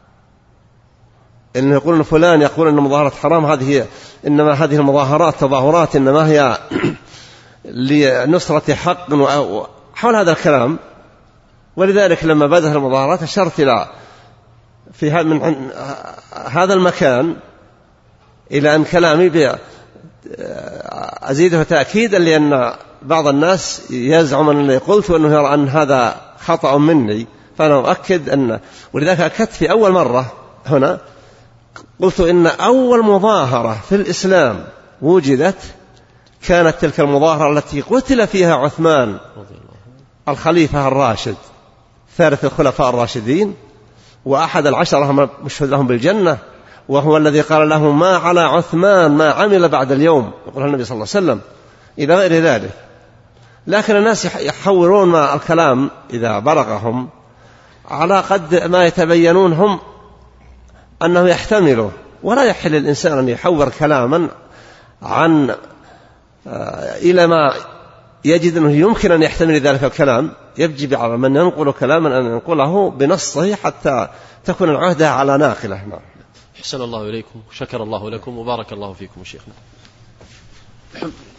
إنه يقول أن فلان يقول أن المظاهرات حرام، هذه إنما هذه المظاهرات تظاهرات إنما هي لنصرة حق حول هذا الكلام. ولذلك لما بدأت المظاهرات أشرت إلى في من هذا المكان إلى أن كلامي أزيده تأكيدا، لأن بعض الناس يزعم أنني قلت وأنه يرى أن هذا خطأ مني، فأنا أؤكد أن، ولذلك أكدت في أول مرة هنا قلت إن أول مظاهرة في الإسلام وجدت كانت تلك المظاهرة التي قتل فيها عثمان الخليفة الراشد ثالث الخلفاء الراشدين وأحد العشرة مشهد لهم بالجنة، وهو الذي قال له ما على عثمان ما عمل بعد اليوم، يقول النبي صلى الله عليه وسلم، إلى غير ذلك. لكن الناس يحورون ما الكلام إذا بلغهم على قد ما يتبينون هم أنه يحتمله، ولا يحل الإنسان أن يحور كلاما عن إلى ما يجد أنه يمكن أن يحتمل ذلك الكلام. يجب على من ينقل كلاما أن ينقله بنصه حتى تكون العهدة على ناقله. أحسن الله إليكم، شكر الله لكم وبارك الله فيكم شيخنا.